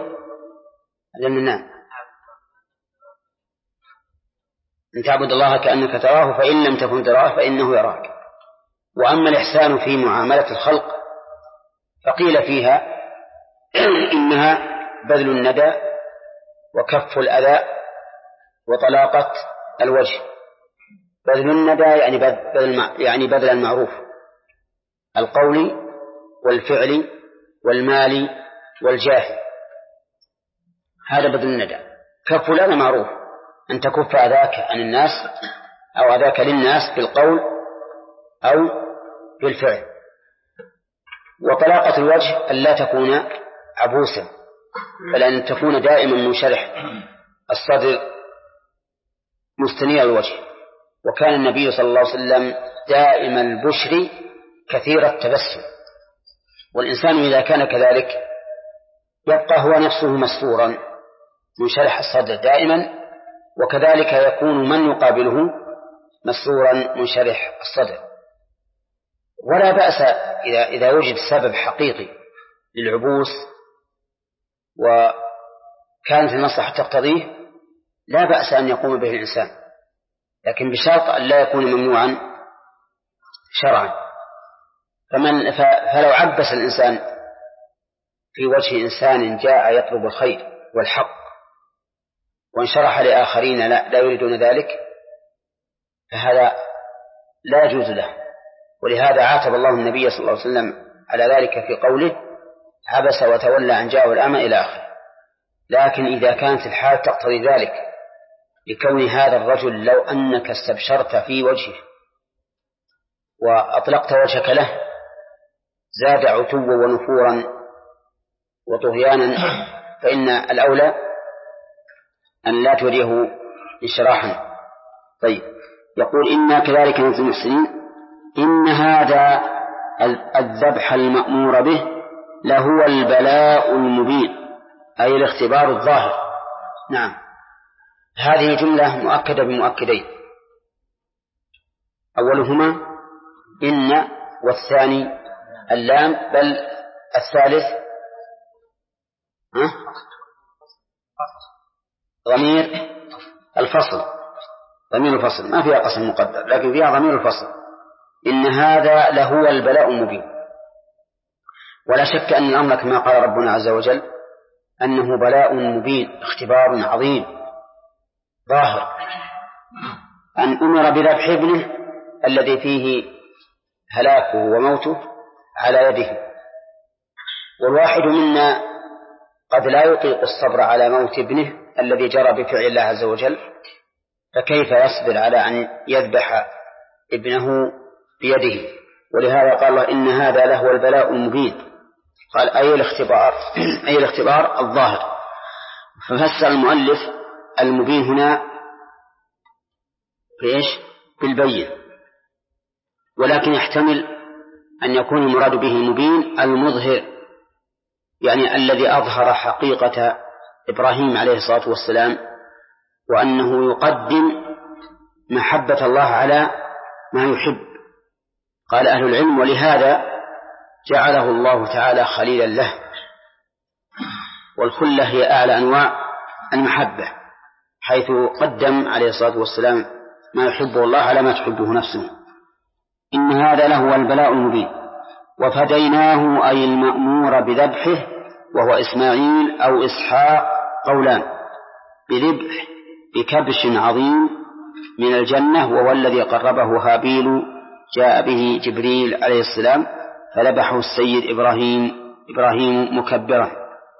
أن تعبد الله كأنك تراه فإن لم تكن تراه فإنه يراك. وأما الإحسان في معاملة الخلق فقيل فيها إنها بذل الندى وكف الأذى وطلاقة الوجه. بذل الندى يعني بذل المعروف، القول والفعل والمال والجاه، هذا بذل الندى. كف الأذى معروف، أن تكف أذاك عن الناس أو أذاك للناس بالقول أو بالفعل. وطلاقة الوجه ألا تكون عبوسا، بل أن تكون دائما منشرح الصدر مستنير الوجه. وكان النبي صلى الله عليه وسلم دائم البشر كثير التبسم، والإنسان إذا كان كذلك يبقى هو نفسه مسرورا منشرح الصدر دائما، وكذلك يكون من يقابله مسرورا منشرح الصدر. ولا بأس إذا وجد سبب حقيقي للعبوس وكانت المصلحة تقتضيه لا بأس أن يقوم به الإنسان، لكن بشرط أن لا يكون ممنوعا شرعا. فلو عبس الإنسان في وجه إنسان جاء يطلب الخير والحق وانشرح لآخرين لا يريدون ذلك فهذا لا يجوز له. ولهذا عاتب الله النبي صلى الله عليه وسلم على ذلك في قوله عبس وتولى أن جاءه الأعمى إلى آخره. لكن إذا كانت الحال تقتضي ذلك لكون هذا الرجل لو أنك استبشرت في وجهه وأطلقت وجهك له زاد عتوا ونفورا وطغيانا، فإن الأولى أن لا تريه انشراحا. طيب، يقول إنا كذلك نجزي المحسنين إن هذا الذبح المأمور به لهو البلاء المبين، أي الاختبار الظاهر. نعم، هذه جملة مؤكدة بمؤكدين، أولهما إن والثاني اللام، بل الثالث ضمير الفصل، ضمير الفصل ما فيها قسم مقدر، لكن فيها ضمير الفصل. إن هذا لهو البلاء المبين. ولا شك أن الأمر كما قال ربنا عز وجل أنه بلاء مبين، اختبار عظيم ظاهر، أن أمر بذبح ابنه الذي فيه هلاكه وموته على يده. والواحد منا قد لا يطيق الصبر على موت ابنه الذي جرى بفعل الله عز وجل، فكيف يصبر على أن يذبح ابنه بيده؟ ولهذا قال الله إن هذا لهو البلاء المبين. قال أي الاختبار الظاهر. ففسر المؤلف المبين هنا بإيش؟ بالبين، ولكن يحتمل أن يكون المراد به المبين المظهر، يعني الذي أظهر حقيقة إبراهيم عليه الصلاة والسلام، وأنه يقدم محبة الله على ما يحب. قال أهل العلم ولهذا جعله الله تعالى خليلا له، والخلة هي أعلى أنواع المحبة، حيث قدم عليه الصلاة والسلام ما يحبه الله على ما تحبه نفسه. إن هذا لهو البلاء المبين. وفديناه أي المأمور بذبحه وهو إسماعيل أو إسحاق قولان، بذبح بكبش عظيم من الجنة، وهو الذي قربه هابيل جاء به جبريل عليه السلام فذبحه السيد إبراهيم مكبرا.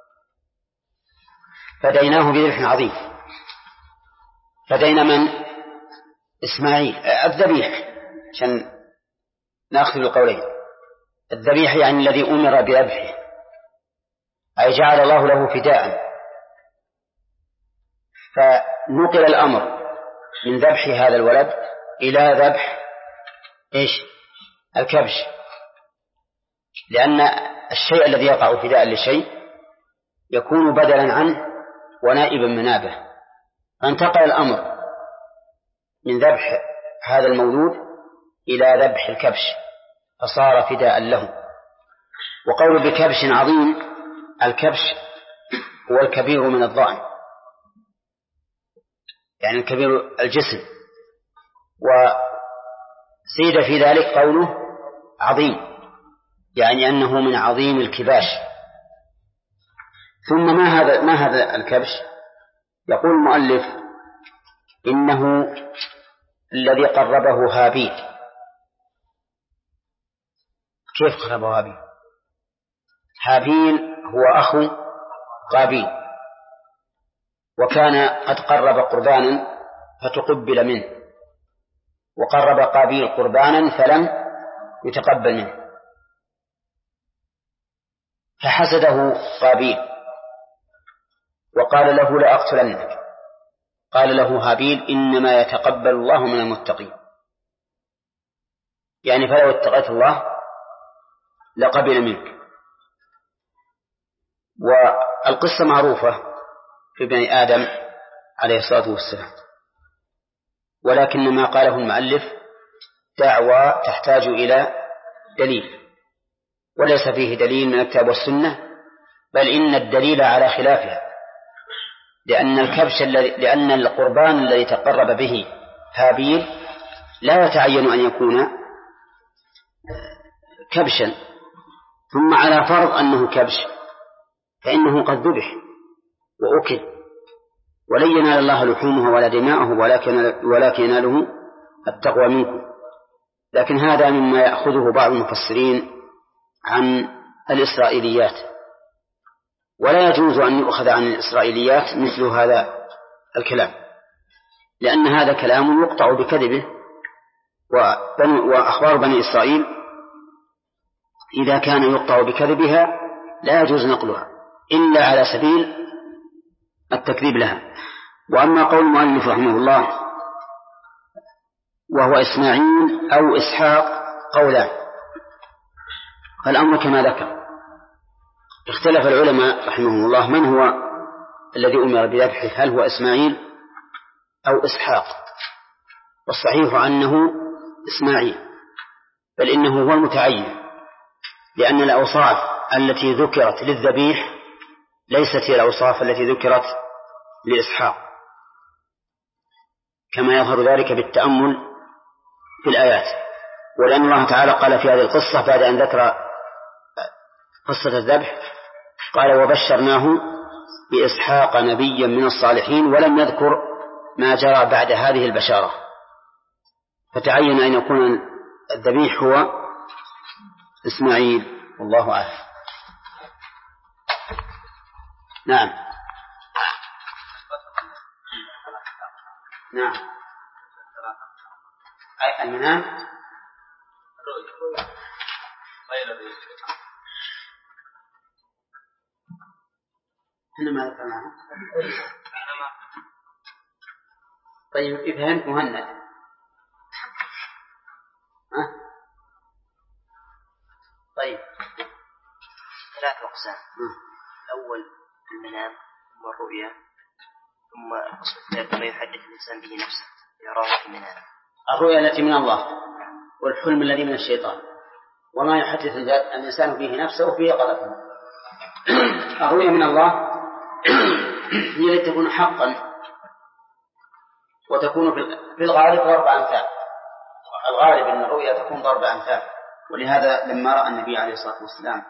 فديناه بذبح عظيم. فدينا من؟ إسماعيل. الذبيح عشان نأخذ القولين. الذبيح يعني الذي أمر بذبحه، أي جعل الله له فداء، فنقل الأمر من ذبح هذا الولد إلى ذبح إيش؟ الكبش، لأن الشيء الذي يقع فداء لشيء يكون بدلا عنه ونائبا منابه، فانتقل الأمر من ذبح هذا المولود إلى ذبح الكبش فصار فداء له. وقول بكبش عظيم، الكبش هو الكبير من الضأن، يعني الكبير الجسم، وزيد في ذلك قوله عظيم، يعني أنه من عظيم الكباش. ثم ما هذا الكبش؟ يقول المؤلف إنه الذي قربه هابيل. كيف قربه هابيل؟ هابيل هو أخو قابيل، وكان قد قرب قربانا فتقبل منه، وقرب قابيل قربانا فلم يتقبل منه، فحسده قابيل وقال له لأقتلنك. قال له هابيل إنما يتقبل الله من المتقين، يعني فلو اتقيت الله لقبل منك. والقصة معروفة في بني آدم عليه الصلاة والسلام، ولكن ما قاله المؤلف دعوى تحتاج إلى دليل، وليس فيه دليل من الكتاب والسنة، بل إن الدليل على خلافها، لأن القربان الذي تقرب به هابيل لا يتعين أن يكون كبشا، ثم على فرض أنه كبش فإنه قد ذبح وأكل، ولن ينال الله لحومه ولا دماءه ولكن يناله التقوى منكم. لكن هذا مما يأخذه بعض المفسرين عن الإسرائيليات، ولا يجوز أن يؤخذ عن الإسرائيليات مثل هذا الكلام، لأن هذا كلام يقطع بكذبه. وأخبار بني إسرائيل إذا كان يقطع بكذبها لا يجوز نقلها إلا على سبيل التكذيب لها. وأما قول المؤلف رحمه الله وهو إسماعيل أو إسحاق قولان، فالأمر كما ذكر. اختلف العلماء رحمهم الله من هو الذي أمر بذبحه، هل هو إسماعيل أو إسحاق؟ والصحيح أنه إسماعيل، بل إنه هو المتعين، لأن الأوصاف التي ذكرت للذبيح ليست هي الأوصاف التي ذكرت لإسحاق، كما يظهر ذلك بالتأمل في الآيات. ولأن الله تعالى قال في هذه القصة بعد أن ذكر قصة الذبح قال وبشرناه بإسحاق نبيا من الصالحين، ولم يذكر ما جرى بعد هذه البشارة، فتعين أن يكون الذبيح هو إسماعيل، والله أعلم. نعم نعم. أي المنام هنا ما ذكرناه. طيب فهمت مهند؟ طيب 3 أقسام. الأول المنام، ثم الرؤيا، ثم القسم الثالث ما يحدث الإنسان به نفسه يراه في المنام. الرؤيا التي من الله، والحلم الذي من الشيطان، وما يحدث الإنسان به نفسه فيه غلط. الرؤيا من الله هي التي تكون حقا، وتكون في الغالب ضرب أمثال. الغالب أن الرؤيا تكون ضرب أمثال، ولهذا لما رأى النبي عليه الصلاة والسلام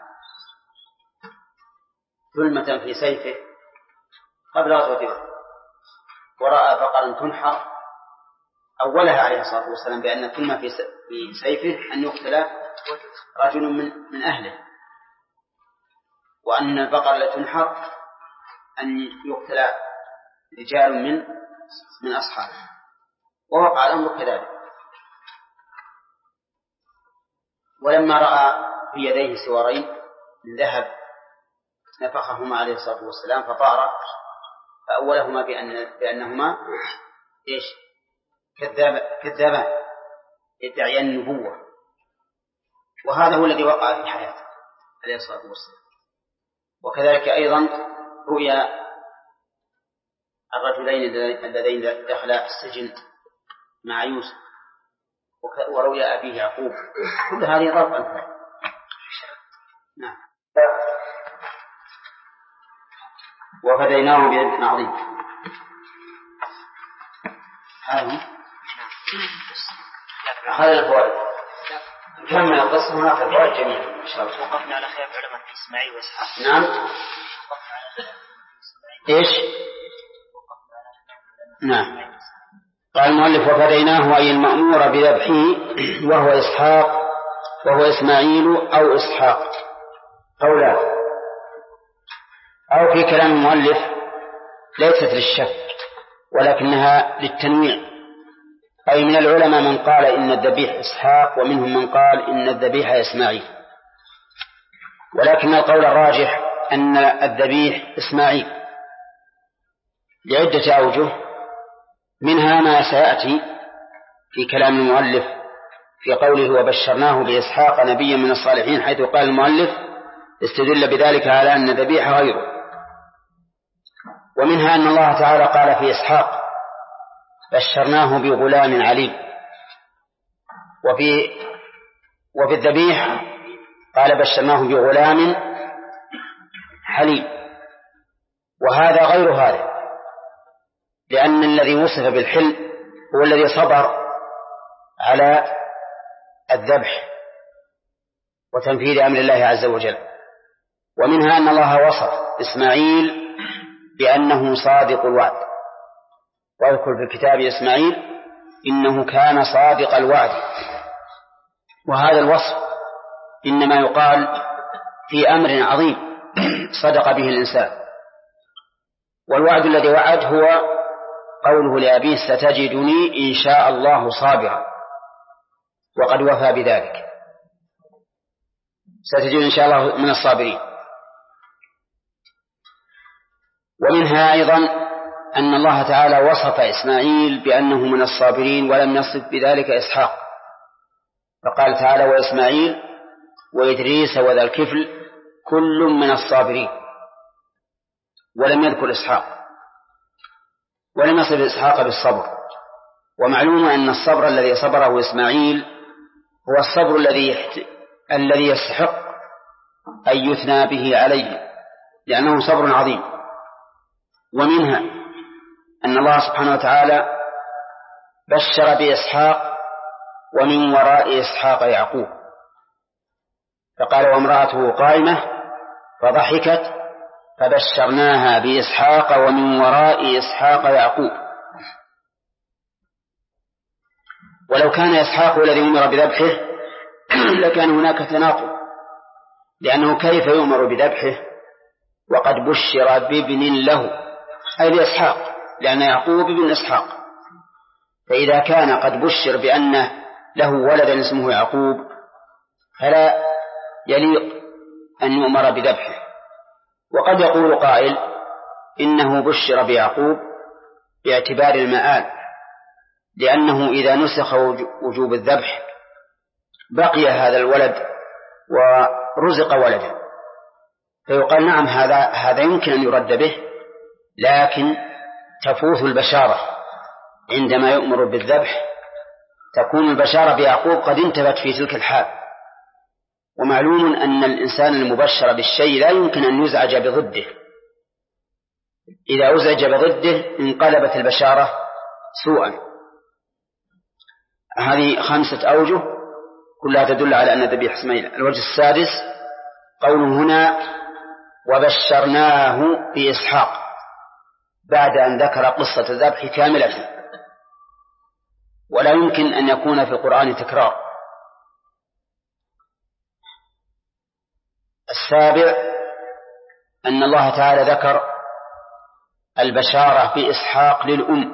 ثلمة في سيفه قبل غزوة أحد، ورأى بقرا تنحر، أولها عليه الصلاة والسلام بأن الثلمة في سيفه أن يقتل رجل من أهله، وأن البقر لا تنحر أن يقتل رجال من أصحابه، ووقع الأمر كذلك. ولما رأى في يديه سوارين من ذهب نفخهما عليه الصلاة والسلام فطار، فأولهما بأنهما إيش؟ كذابان يدعيان النبوة، وهذا هو الذي وقع في حياته عليه الصلاة والسلام. وكذلك أيضا رؤيا الرجلين اللذين دخلا السجن مع يوسف، ورؤيا أبيه يعقوب، كل هذه ضرب أمثال. نعم. وفديناه بذبح عظيم. هذا الفوائد. كمل القصة، هناك فوائد جميلة إن شاء الله. وقفنا على خلاف علماء في إسماعيل وإسحاق. نعم. إيش؟ نعم. قال المؤلف وفديناه أي المأمور بذبحه وهو إسحاق، وهو إسماعيل أو إسحاق، قولان. أو في كلام المؤلف ليست للشك ولكنها للتنويع، أي من العلماء من قال إن الذبيح إسحاق، ومنهم من قال إن الذبيح إسماعيل، ولكن القول الراجح أن الذبيح إسماعيل لعدة أوجه، منها ما سيأتي في كلام المؤلف في قوله وبشرناه بإسحاق نبيا من الصالحين، حيث قال المؤلف استدل بذلك على أن الذبيح غيره. ومنها أن الله تعالى قال في إسحاق بشرناه بغلام عليم، وفي الذبيح قال بشرناه بغلام حليم، وهذا غير هذا، لأن الذي وصف بالحلم هو الذي صبر على الذبح وتنفيذ أمر الله عز وجل. ومنها أن الله وصف إسماعيل بأنه صادق الوعد، واذكر في الكتاب إسماعيل إنه كان صادق الوعد، وهذا الوصف إنما يقال في أمر عظيم صدق به الإنسان. والوعد الذي وعد هو قوله لأبيه ستجدني إن شاء الله صابرا، وقد وفى بذلك، ستجدني إن شاء الله من الصابرين. ومنها أيضا أن الله تعالى وصف إسماعيل بأنه من الصابرين ولم يصف بذلك إسحاق، فقال تعالى وإسماعيل وإدريس وذا الكفل كل من الصابرين، ولم يذكر إسحاق، ولم يصف إسحاق بالصبر. ومعلوم أن الصبر الذي صبره إسماعيل هو الصبر الذي يستحق أن يثنى به عليه، لأنه صبر عظيم. ومنها أن الله سبحانه وتعالى بشر بإسحاق ومن وراء إسحاق يعقوب، فقال وامرأته قائمة فضحكت فبشرناها بإسحاق ومن وراء إسحاق يعقوب. ولو كان إسحاق الذي أمر بذبحه لكان هناك تناقض، لأنه كيف يؤمر بذبحه وقد بشر بابن له أي لإسحاق، لأن يعقوب ابن إسحاق، فإذا كان قد بشر بأن له ولدا اسمه يعقوب فلا يليق أن يؤمر بذبحه. وقد يقول قائل إنه بشر بيعقوب باعتبار المآل، لأنه إذا نسخ وجوب الذبح بقي هذا الولد ورزق ولدا، فيقال نعم هذا يمكن أن يرد به، لكن تفوت البشارة عندما يؤمر بالذبح، تكون البشارة بيعقوب قد انتبت في تلك الحال. ومعلوم أن الإنسان المبشر بالشيء لا يمكن أن يزعج بضده، إذا أزعج بضده انقلبت البشارة سوءا. هذه 5 أوجه كلها تدل على أن ذبيح إسماعيل. الوجه السادس قوله هنا وبشرناه بإسحاق بعد أن ذكر قصة الذبح كاملة، ولا يمكن أن يكون في القرآن تكرار. السابع أن الله تعالى ذكر البشارة بإسحاق للأم،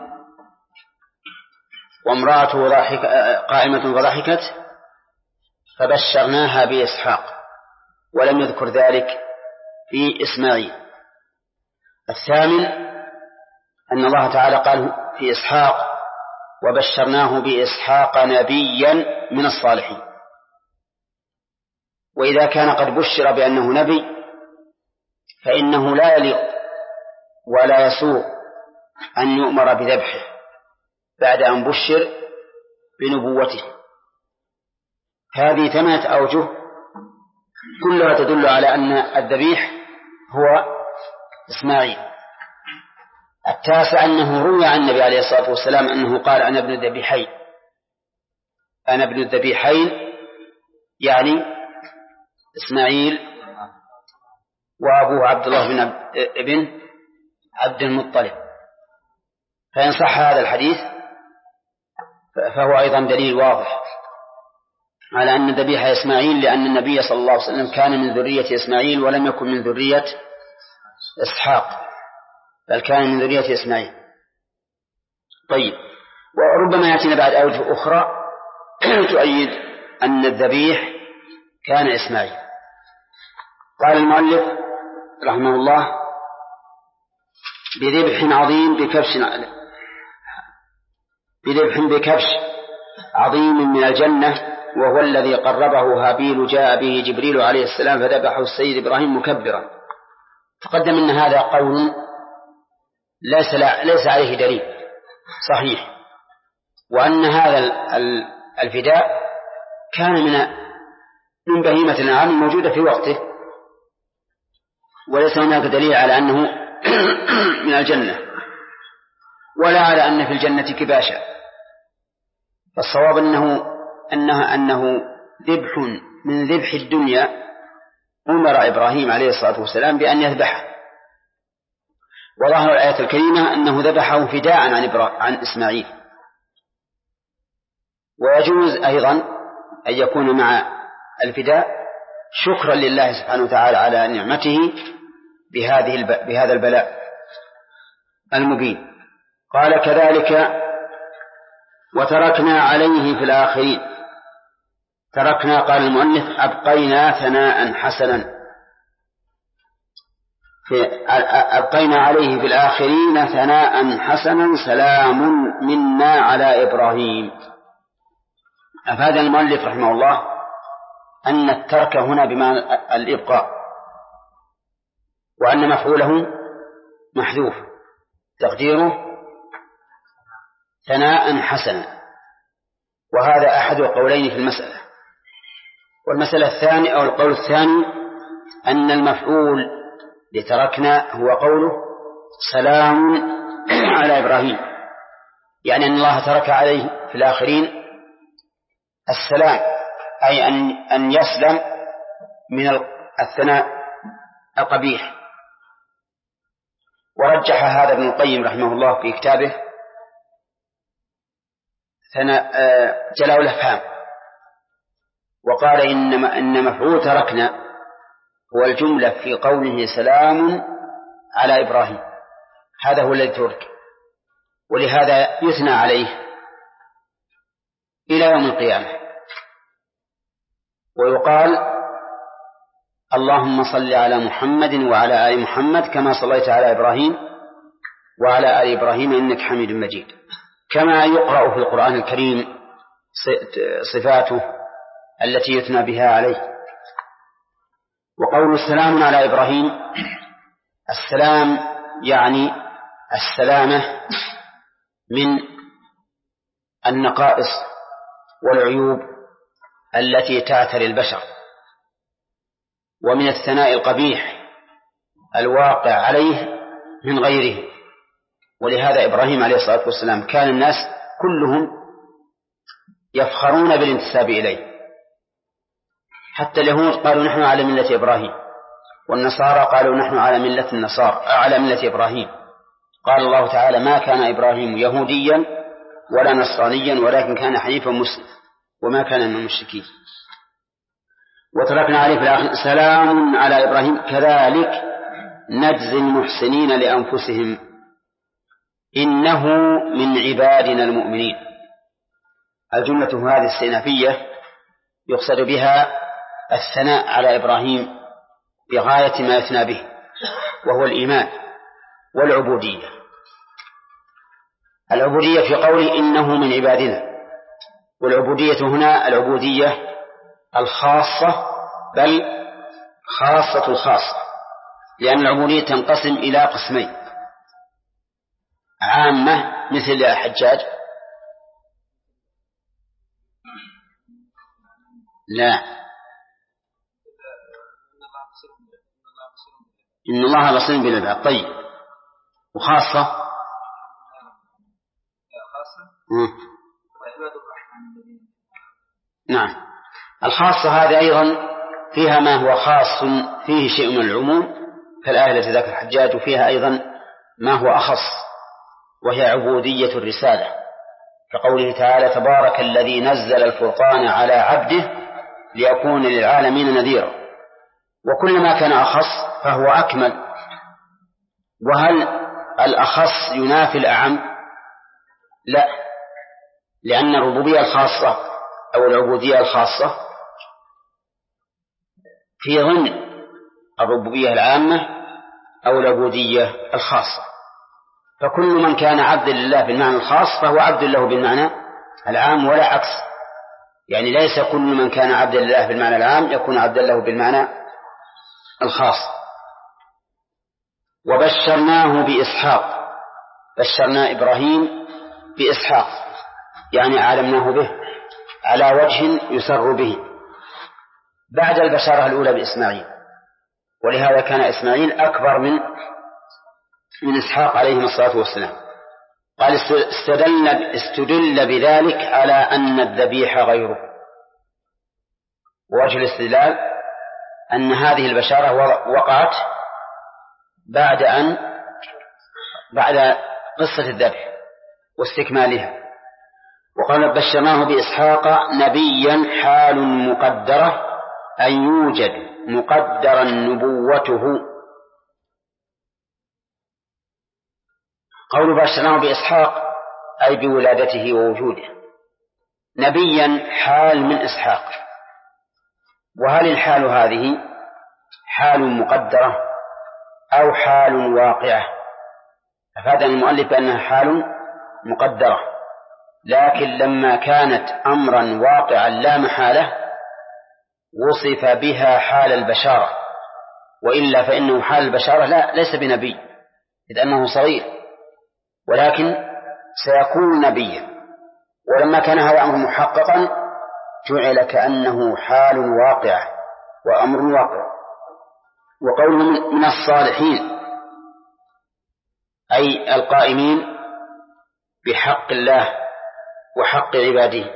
وامرأته قائمة فضحكت فبشرناها بإسحاق، ولم يذكر ذلك في إسماعيل. الثامن أن الله تعالى قال في إسحاق وبشرناه بإسحاق نبيا من الصالحين. وإذا كان قد بشر بأنه نبي فإنه لا يليق ولا يسوء أن يؤمر بذبحه بعد أن بشر بنبوته. هذه 8 أوجه كلها تدل على أن الذبيح هو إسماعيل. التاسع أنه روي عن النبي عليه الصلاة والسلام أنه قال أنا ابن الذبيحين، أنا ابن الذبيحين يعني إسماعيل وأبوه عبد الله بن عبد المطلب. فإن صح هذا الحديث فهو أيضا دليل واضح على أن ذبيح إسماعيل، لأن النبي صلى الله عليه وسلم كان من ذرية إسماعيل ولم يكن من ذرية إسحاق، بل كان من ذرية إسماعيل. طيب، وربما يأتينا بعد أوجه أخرى تؤيد أن الذبيح كان إسماعيل. قال المؤلف رحمه الله بذبح عظيم بكبش عظيم من الجنة، وهو الذي قربه هابيل جاء به جبريل عليه السلام فذبحه السيد إبراهيم مكبرا. تقدم أن هذا قول ليس عليه دليل صحيح، وأن هذا الفداء كان من بهيمة الأنعام الموجودة في وقته، وليس هناك دليل على أنه من الجنة ولا على أن في الجنة كباشا. فالصواب أنه ذبح من ذبح الدنيا أمر إبراهيم عليه الصلاة والسلام بأن يذبحه، وظاهر الآية الكريمة أنه ذبحه فداء عن إسماعيل. ويجوز أيضا أن يكون مع الفداء شكرا لله سبحانه وتعالى على نعمته بهذا البلاء المبين. قال كذلك وتركنا عليه في الآخرين. تركنا قال المؤلف أبقينا ثناء حسنا، أبقينا عليه في الآخرين ثناء حسنا سلام منا على إبراهيم. أفاد المؤلف رحمه الله أن الترك هنا بمعنى الإبقاء، وأن مفعوله محذوف تقديره ثناء حسنا، وهذا أحد القولين في المسألة. والمسألة الثانية أو القول الثاني أن المفعول لتركنا هو قوله سلام على إبراهيم، يعني أن الله ترك عليه في الآخرين السلام، أي أن يسلم من الثناء القبيح. ورجح هذا ابن القيم رحمه الله في كتابه جلاء الأفهام، وقال إن مفعول تركنا هو الجملة في قوله سلام على إبراهيم، هذا هو الذي ترك، ولهذا يثنى عليه إلى يوم القيامة. ويقال اللهم صل على محمد وعلى آل محمد كما صليت على إبراهيم وعلى آل إبراهيم إنك حميد مجيد، كما يقرأ في القرآن الكريم صفاته التي يثنى بها عليه. وقول السلام على إبراهيم، السلام يعني السلامة من النقائص والعيوب التي تعتري البشر، ومن الثناء القبيح الواقع عليه من غيره. ولهذا إبراهيم عليه الصلاة والسلام كان الناس كلهم يفخرون بالانتساب إليه، حتى اليهود قالوا نحن على ملة إبراهيم، والنصارى قالوا نحن على ملة النصارى على ملة إبراهيم. قال الله تعالى ما كان إبراهيم يهوديا ولا نصرانيا ولكن كان حنيفا مسلما وما كان من المشركين. وتركنا عليه في الآخر سلام على إبراهيم كذلك نجزي المحسنين لأنفسهم إنه من عبادنا المؤمنين. الجملة هذه استئنافية يقصد بها الثناء على إبراهيم بغاية ما يثنى به، وهو الإيمان والعبودية. العبودية في قوله إنه من عبادنا، والعبودية هنا العبودية الخاصة بل خاصة الخاصة، لأن العبودية تنقسم إلى قسمين: عامة مثل الحجاج، لا إن الله بصير بالعباد. طيب، وخاصة نعم. الخاصة هذه أيضا فيها ما هو خاص فيه شيء من العموم كالآية التي ذكر الحجاج، وفيها أيضا ما هو أخص وهي عبودية الرسالة، كقوله تعالى تبارك الذي نزل الفرقان على عبده ليكون للعالمين نذيرا. وكلما كان أخص فهو أكمل. وهل الأخص ينافي الأعم؟ لا، لأن الربوبية الخاصة أو العبودية الخاصة في ضمن الربوبية العامة أو العبودية الخاصة، فكل من كان عبدا لله بالمعنى الخاص فهو عبد له بالمعنى العام ولا عكس. يعني ليس كل من كان عبدا لله بالمعنى العام يكون عبدا له بالمعنى الخاص. وبشرناه بإسحاق، بشرنا إبراهيم بإسحاق يعني أعلمناه به على وجه يسر به بعد البشارة الأولى بإسماعيل، ولهذا كان إسماعيل أكبر من إسحاق عليهما الصلاة والسلام. قال استدل بذلك على أن الذبيح غيره. ووجه الاستدلال أن هذه البشارة وقعت بعد قصة الذبح واستكمالها. وقال بشرناه بإسحاق نبيا حال مقدرة أن يوجد مقدرا نبوته. قول بشرناه بإسحاق أي بولادته ووجوده، نبيا حال من إسحاق. وهل الحال هذه حال مقدرة أو حال واقعة؟ أفاد المؤلف بأنها حال مقدرة، لكن لما كانت أمرا واقعا لا محالة وصف بها حال البشارة، وإلا فإنه حال البشارة ليس بنبي إذ أنه صغير، ولكن سيكون نبيا. ولما كان هذا أمر محققا جعل كأنه حال واقع وأمر واقع. وقوله من الصالحين أي القائمين بحق الله وحق عباده.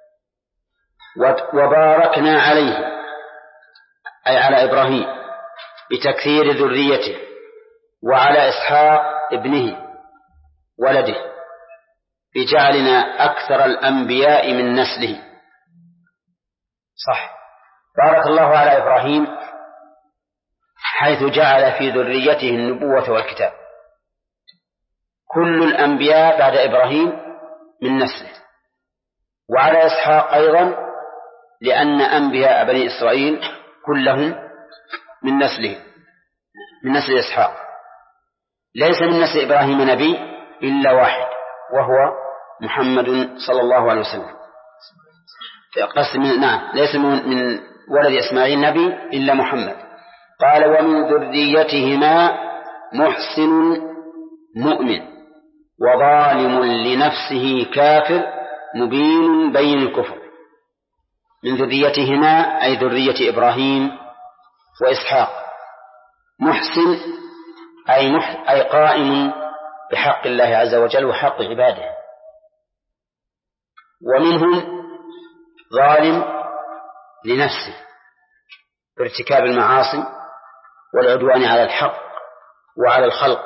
وباركنا عليه أي على إبراهيم بتكثير ذريته، وعلى إسحاق ابنه ولده بجعلنا أكثر الأنبياء من نسله. صح، بارك الله على إبراهيم حيث جعل في ذريته النبوة والكتاب. كل الأنبياء بعد إبراهيم من نسله، وعلى إسحاق أيضا لأن أنبياء بني إسرائيل كلهم من نسله، من نسل إسحاق. ليس من نسل إبراهيم نبي إلا واحد وهو محمد صلى الله عليه وسلم. نعم، ليس من ولد إسماعيل نبي إلا محمد. قال ومن ذريتهما محسن مؤمن وظالم لنفسه كافر مبين بين الكفر. من ذريتهما أي ذرية إبراهيم وإسحاق. محسن أي قائم بحق الله عز وجل وحق عباده. ومنهم ظالم لنفسه بارتكاب المعاصي والعدوان على الحق وعلى الخلق.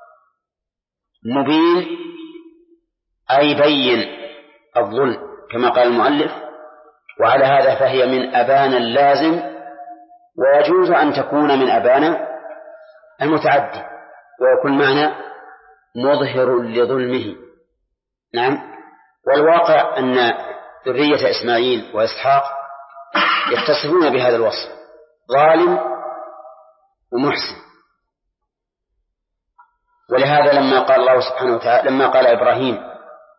مبين أي بين الظلم كما قال المؤلف، وعلى هذا فهي من أبان اللازم، ويجوز أن تكون من أبان المتعدي ويكون معنى مظهر لظلمه. نعم، والواقع أن ذرية إسماعيل وإسحاق يتصفون بهذا الوصف، ظالم ومحسن. ولهذا لما قال الله سبحانه وتعالى، لما قال إبراهيم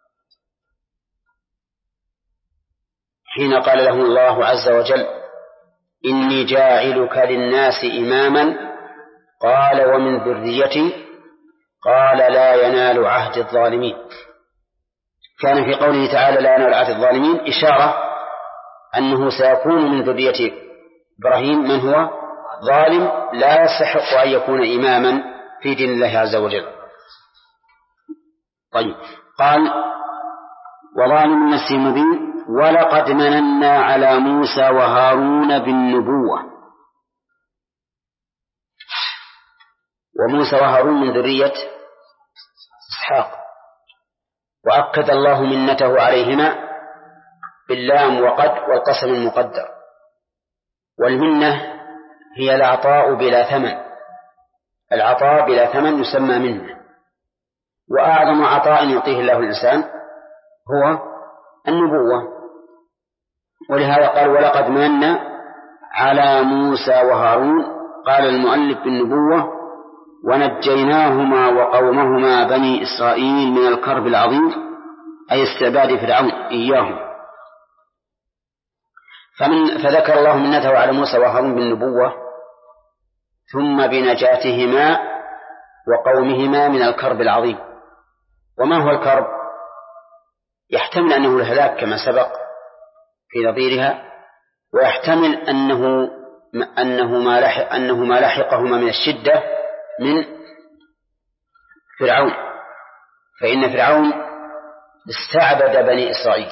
حين قال له الله عز وجل إني جاعلك للناس إماما قال ومن ذريتي قال لا ينال عهد الظالمين. كان في قوله تعالى لا ينال عهد الظالمين إشارة أنه سيكون من ذرية إبراهيم من هو ظالم لا يستحق أن يكون إماما في دين الله عز وجل. طيب، قال وظالم نفسه مبين ولقد مننا على موسى وهارون بالنبوة. وموسى وهارون من ذرية إسحاق، وأكد الله منته عليهما باللام وقد والقسم المقدر. والمنة هي العطاء بلا ثمن، العطاء بلا ثمن يسمى منة. وأعظم عطاء يعطيه الله الإنسان هو النبوة، ولهذا قال ولقد مننا على موسى وهارون. قال المؤلف بالنبوة ونجيناهما وقومهما بني إسرائيل من الكرب العظيم أي استعباد فرعون إياهم. فذكر الله منته على موسى وهارون بالنبوة ثم بنجاتهما وقومهما من الكرب العظيم. وما هو الكرب؟ يحتمل أنه الهلاك كما سبق في نظيرها، ويحتمل أنه ما لحقهما من الشدة من فرعون، فإن فرعون استعبد بني إسرائيل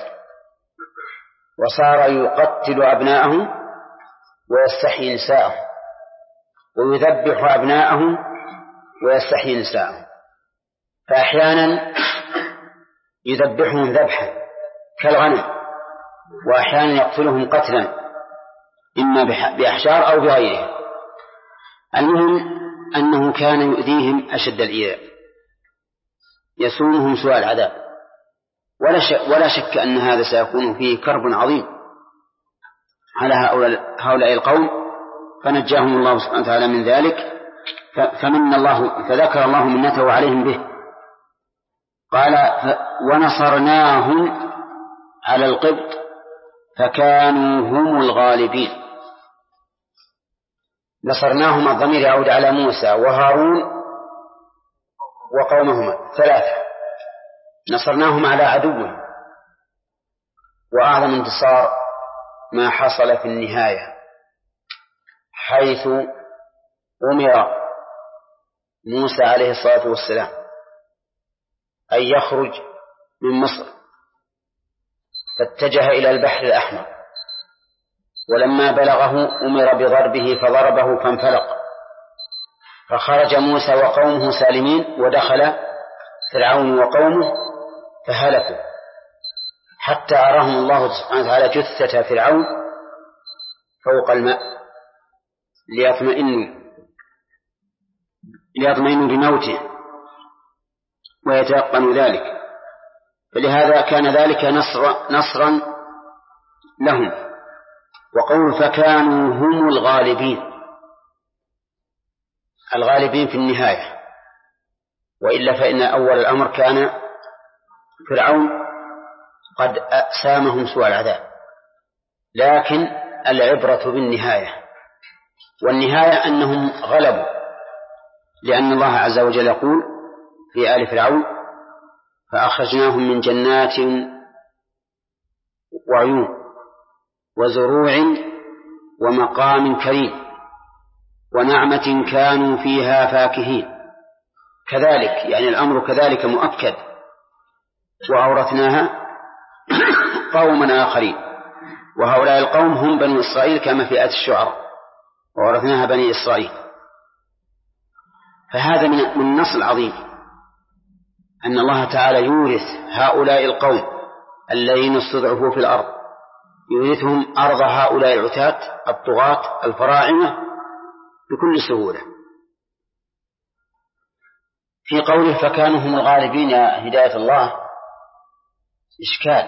وصار يقتل أبناءهم ويستحيي نساءهم ويذبح أبناءهم ويستحيي نساءهم. فأحيانا يذبحهم ذبحا كالغنم، وأحيانا يقتلهم قتلا إما بأحجار أو بغيره. المهم أنه كان يؤذيهم أشد الإيذاء، يسومهم سوء العذاب، ولا شك أن هذا سيكون فيه كرب عظيم على هؤلاء القوم، فنجاهم الله سبحانه وتعالى من ذلك. فذكر الله منته عليهم به. قال ونصرناهم على القبط فكانوا هم الغالبين. نصرناهم الضمير يعود على موسى وهارون وقومهما ثلاثة، نصرناهم على عدوهم. وأعظم انتصار ما حصل في النهاية، حيث أمر موسى عليه الصلاة والسلام أن يخرج من مصر، فاتجه إلى البحر الأحمر، ولما بلغه أمر بضربه فضربه فانفلق، فخرج موسى وقومه سالمين، ودخل فرعون وقومه فهلكوا، حتى أراهم الله سبحانه وتعالى جثة فرعون فوق الماء ليطمئنوا بموته ويتيقنوا ذلك. فلهذا كان ذلك نصرا لهم. وقول فكانوا هم الغالبين في النهاية، وإلا فإن أول الأمر كان فرعون قد سامهم سوء العذاب، لكن العبرة بالنهاية، والنهاية أنهم غلبوا، لأن الله عز وجل يقول في آل فرعون فأخرجناهم من جنات وعيون وزروع ومقام كريم ونعمة كانوا فيها فاكهين. كذلك يعني الأمر كذلك مؤكد. وأورثناها قوما آخرين، وهؤلاء القوم هم بنو إسرائيل كما في آية الشعراء وأورثناها بني إسرائيل. فهذا من النص العظيم أن الله تعالى يورث هؤلاء القوم الذين استضعفوا في الأرض، يورثهم أرض هؤلاء العتاة الطغاة الفراعنة بكل سهولة. في قوله فكانوا هم الغالبين يا هداية الله إشكال،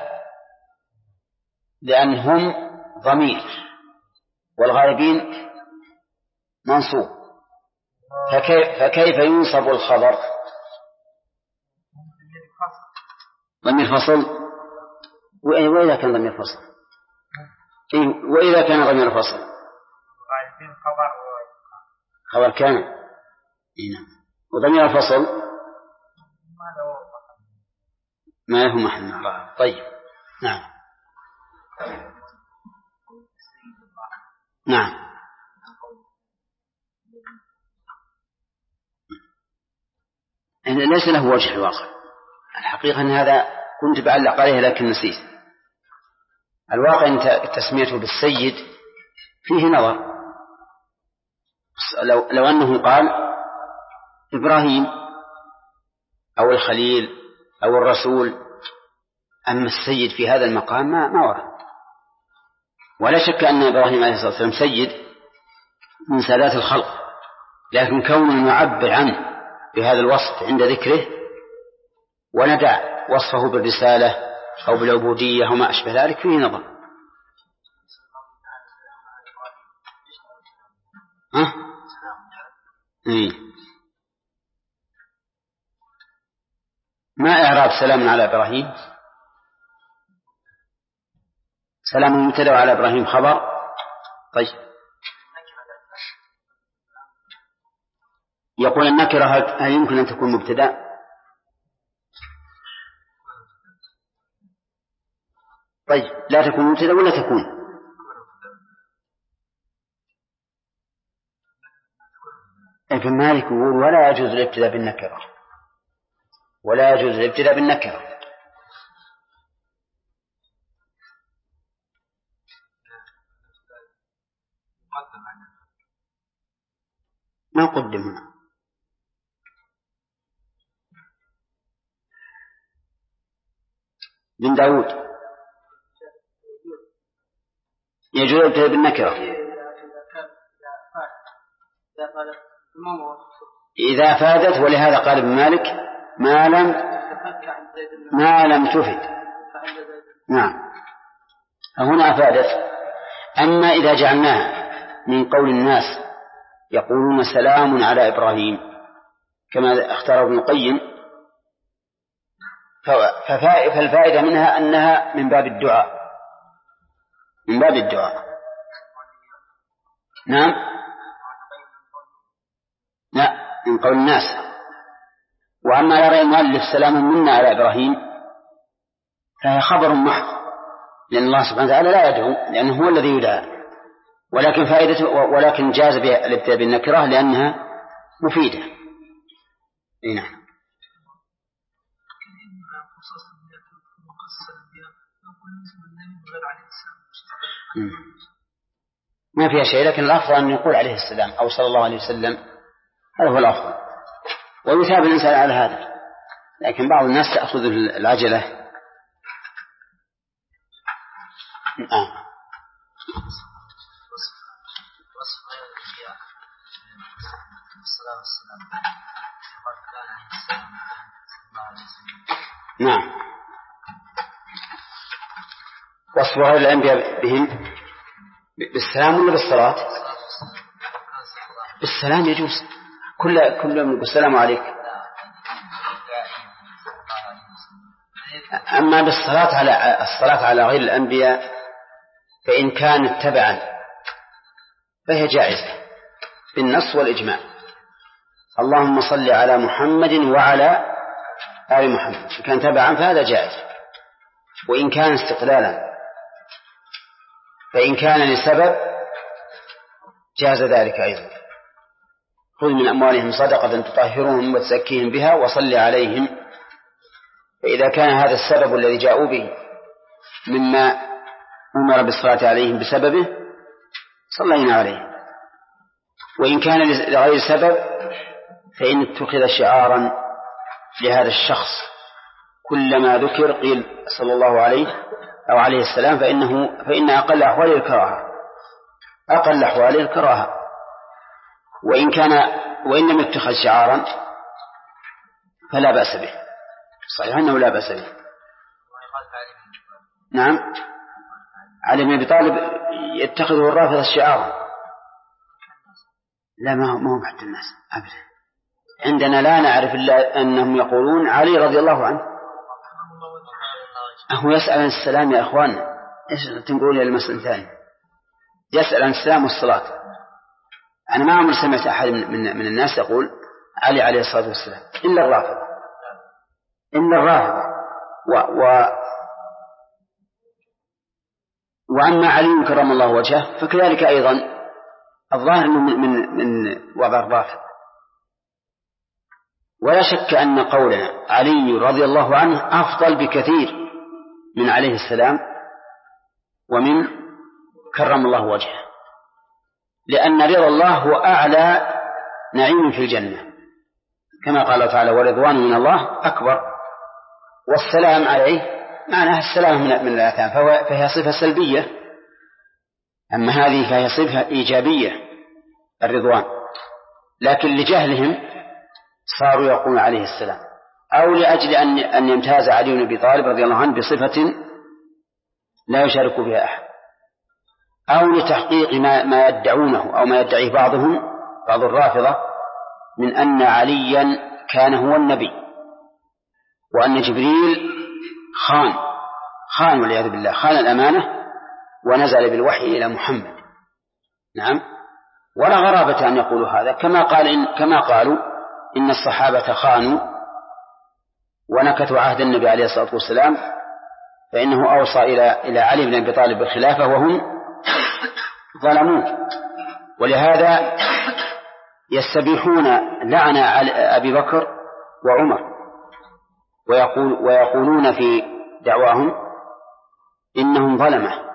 لأن هم ضمير والغالبين منصوب، فكيف ينصب الخبر؟ ضمير فصل. وإذا كان ضمير فصل وإذا كان ضمير فصل خبر كان وضمير الفصل ما له محل. طيب نعم ليس له وجه الواقع. الحقيقة أن هذا كنت بعلق عليه لكن نسيت. الواقع أن تسميته بالسيد فيه نظر. لو أنه قال إبراهيم أو الخليل أو الرسول، أما السيد في هذا المقام ما ورد. ولا شك أن إبراهيم عليه الصلاة والسلام سيد من سادات الخلق، لكن كونه يعبر عنه بهذا الوصف عند ذكره وندع وصفه بالرسالة أو بالعبودية وما أشبه ذلك فيه نظر. ما إعراب سلام على إبراهيم؟ سلام مبتدأ على إبراهيم خبر. طيب يقول النكرة هل يمكن أن تكون مبتدأ؟ طيب لا تكون مبتدأ ولا تكون؟ ابن مالك يقول ولا يجوز الابتداء بالنكرة، ولا يجوز الابتداء بالنكرة. ما قدم هنا. بن داود يجوز الابتداء بالنكرة إذا فادت، ولهذا قال ابن مالك ما لم تفد. نعم هنا أفادت. أما إذا جعلناها من قول الناس يقولون سلام على إبراهيم كما اختار ابن القيم، فالفائدة منها أنها من باب الدعاء، من باب الدعاء. نعم لا من قول الناس. وأما يرى المؤلف سلام منا على إبراهيم فهي خبر محض، لأن الله سبحانه وتعالى لا يدعو، لأنه هو الذي يدعى، ولكن جاز الابتداء بالنكرة لأنها مفيدة. نعم. ما فيها شيء، لكن الأفضل أن يقول عليه السلام أو صلى الله عليه وسلم، هذا هو الأفضل، ويثاب الإنسان على هذا. لكن بعض الناس تأخذ العجلة. نعم. وصف غير الأنبياء بهم بالسلام ولا بالصلاة؟ بالسلام يجوز، كل يقول السلام عليك. أما الصلاة على غير الأنبياء فإن كانت تبعا فهي جائزة بالنص والإجماع. اللهم صل على محمد وعلى آل محمد، إن كان تبعا فهذا جائز. وإن كان استقلالا، فإن كان لسبب جاز ذلك أيضا. خذ من أموالهم صدقة تطهرهم وتزكيهم بها وصل عليهم. فإذا كان هذا السبب الذي جاءوا به مما أمر بالصلاة عليهم بسببه صلينا عليه. وإن كان لغير سبب فإن اتخذ شعارا لهذا الشخص، كلما ذكر قيل صلى الله عليه أو عليه السلام فإن أقل أحواله الكراهة. وإن لم يتخذ شعارا فلا بأس به، صحيح أنه لا بأس به. نعم، علي بن أبي طالب يتخذه الرافضة الشعار. لا، ما هو حتى الناس أبدا. عندنا لا نعرف إلا أنهم يقولون علي رضي الله عنه. هو يسأل عن السلام يا أخوان، إيش تنقول يا المسألة ثانية؟ يسأل عن السلام والصلاة. أنا ما عمر سمعت أحد من الناس يقول علي عليه الصلاة والسلام إلا الرافضة. وأما علي كرم الله وجهه فكذلك أيضا الظاهر من وضع الرافضة. ولا شك أن قولنا علي رضي الله عنه أفضل بكثير من عليه السلام ومن كرم الله وجهه، لأن رضا الله هو أعلى نعيم في الجنة، كما قال تعالى ورضوان من الله أكبر. والسلام عليه معناها السلام من الآثام، فهي صفة سلبية. أما هذه فهي صفة إيجابية الرضوان. لكن لجهلهم صاروا يقولون عليه السلام، أو لأجل أن يمتاز علي بن أبي طالب رضي الله عنه بصفة لا يشارك بها أحد، أو لتحقيق ما يدعونه أو ما يدعيه بعض الرافضة من أن عليا كان هو النبي، وأن جبريل خان والعياذ بالله، خان الأمانة ونزل بالوحي إلى محمد. نعم، ولا غرابة أن يقولوا هذا، كما قالوا إن الصحابة خانوا ونكثوا عهد النبي عليه الصلاة والسلام، فإنه أوصى إلى علي بن أبي طالب بالخلافة وهم ظلموه. ولهذا يستبيحون لعن أبي بكر وعمر، ويقولون في دعواهم إنهم ظلمة،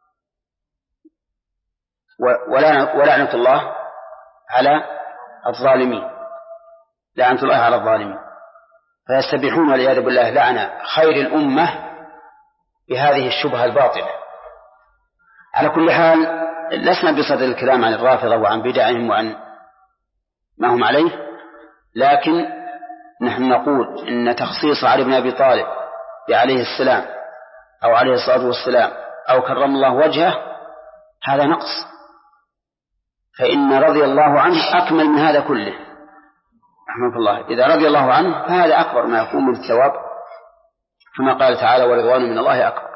ولعنة الله على الظالمين، لعنة الله على الظالمين. فيستبيحون والعياذ بالله لعنة خير الأمة بهذه الشبهة الباطلة. على كل حال لسنا بصدد الكلام عن الرافضة وعن بدعهم وعن ما هم عليه، لكن نحن نقول إن تخصيص علي بن أبي طالب بعليه السلام أو عليه الصلاة والسلام أو كرم الله وجهه هذا نقص، فإن رضي الله عنه أكمل من هذا كله. رحمه الله، إذا رضي الله عنه فهذا أكبر ما يكون من الثواب، كما قال تعالى ورضوان من الله أكبر.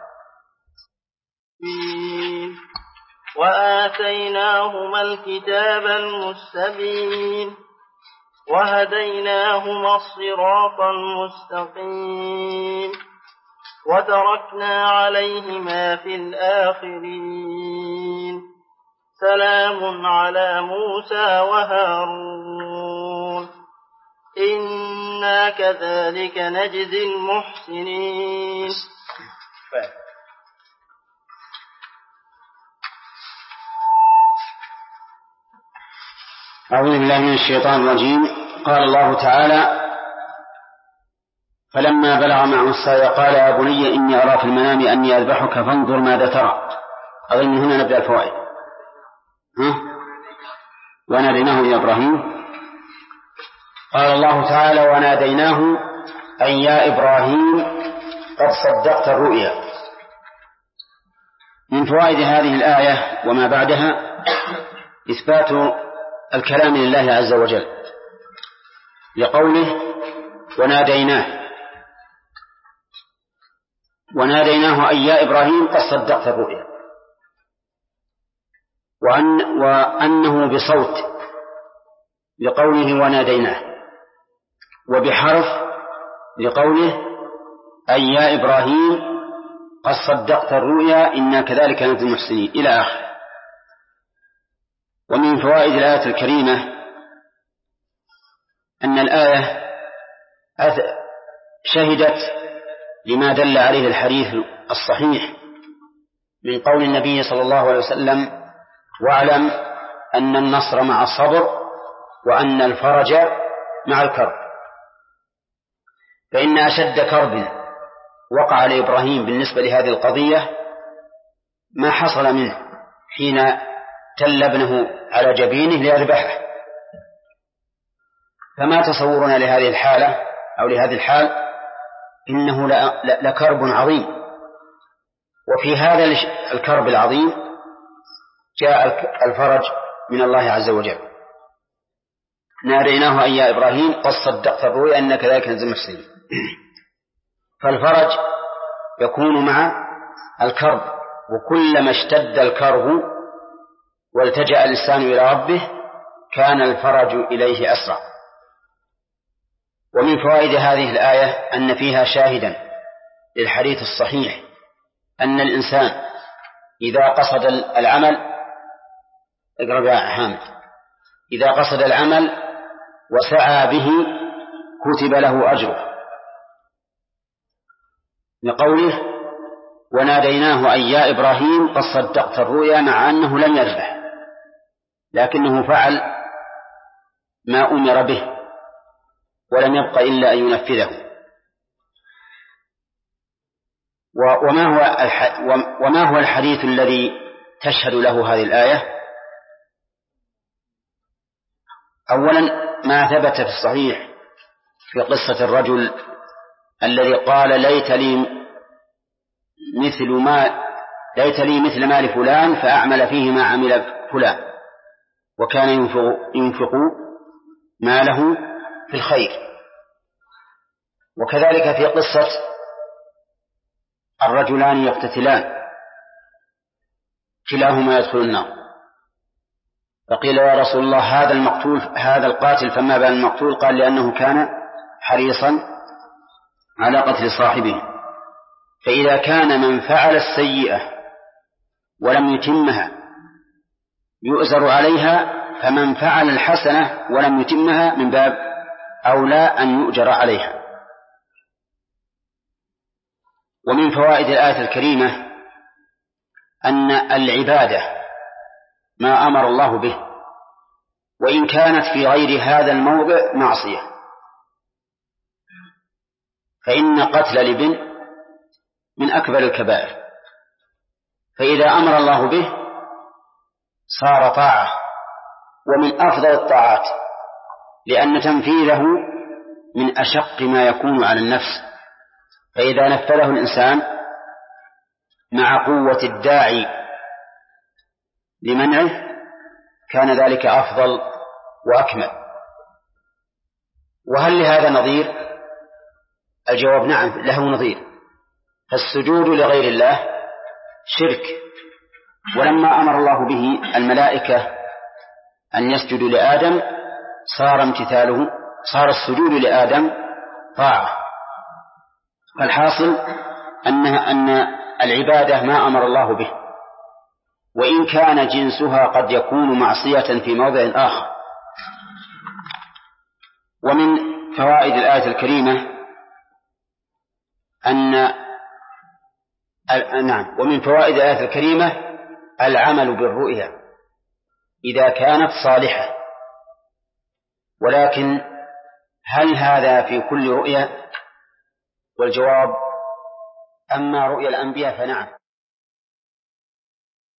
وآتيناهما الكتاب المستبين وهديناهما الصراط المستقيم وتركنا عليهما في الآخرين سلام على موسى وهارون إنا كذلك نجزي المحسنين. أعوذ بالله من الشيطان الرجيم. قال الله تعالى: فلما بلغ معه السعي قال يا بني إني أرى في المنام أني أذبحك فانظر ماذا ترى. أظن هنا نبدأ الفوائد. وناديناه يا إبراهيم. قال الله تعالى: وناديناه أن يا إبراهيم قد صدقت الرؤيا. من فوائد هذه الآية وما بعدها إثبات الكلام لله عز وجل لقوله وناديناه أي يا إبراهيم قد صدقت الرؤيا، وأنه بصوت لقوله وناديناه، وبحرف لقوله أي يا إبراهيم قد صدقت الرؤيا إنا كذلك نجزي المحسنين إلى آخره. ومن فوائد الآية الكريمة أن الآية شهدت لما دل عليه الحديث الصحيح من قول النبي صلى الله عليه وسلم: واعلم أن النصر مع الصبر وأن الفرج مع الكرب. فإن أشد كرب وقع لإبراهيم بالنسبة لهذه القضية ما حصل منه حين تل ابنه على جبينه ليذبحه. فما تصورنا لهذه الحالة أو لهذه الحال إنه لكرب عظيم. وفي هذا الكرب العظيم جاء الفرج من الله عز وجل. ناديناه أي يا إبراهيم قد صدقت الرؤيا إنا كذلك نجزي المحسنين. فالفرج يكون مع الكرب، وكلما اشتد الكرب والتجأ الإنسان إلى ربه كان الفرج إليه أسرع. ومن فوائد هذه الآية أن فيها شاهدا للحديث الصحيح أن الإنسان إذا قصد العمل إذا قصد العمل وسعى به كتب له أجره، لقوله وناديناه أي يا إبراهيم قد صدقت الرؤيا، مع أنه لم يذبح لكنه فعل ما أمر به ولم يبق إلا أن ينفذه. وما هو الحديث الذي تشهد له هذه الآية؟ أولا ما ثبت في الصحيح في قصة الرجل الذي قال ليت لي مثل مال فلان فأعمل فيه ما عمل فلان، وكان ينفق ماله في الخير. وكذلك في قصة الرجلان يقتتلان كلاهما يدخل النار، فقيل يا رسول الله هذا القاتل فما بال المقتول؟ قال لأنه كان حريصا على قتل صاحبه. فإذا كان من فعل السيئة ولم يتمها يؤزر عليها، فمن فعل الحسنة ولم يتمها من باب أولى أن يؤجر عليها. ومن فوائد الآية الكريمة أن العبادة ما أمر الله به، وإن كانت في غير هذا الموضع معصية، فإن قتل الابن من أكبر الكبائر، فإذا أمر الله به صار طاعة ومن أفضل الطاعات، لأن تنفيذه من أشق ما يكون على النفس، فإذا نفذه الإنسان مع قوة الداعي لمنعه كان ذلك أفضل وأكمل. وهل لهذا نظير؟ الجواب نعم له نظير. فالسجود لغير الله شرك، ولما أمر الله به الملائكة أن يسجدوا لآدم صار السجود لآدم طاعة. فالحاصل أن العبادة ما أمر الله به، وإن كان جنسها قد يكون معصية في موضع آخر. ومن فوائد الآية الكريمة ومن فوائد الآية الكريمة العمل بالرؤيا إذا كانت صالحة. ولكن هل هذا في كل رؤيا؟ والجواب: أما رؤيا الأنبياء فنعم،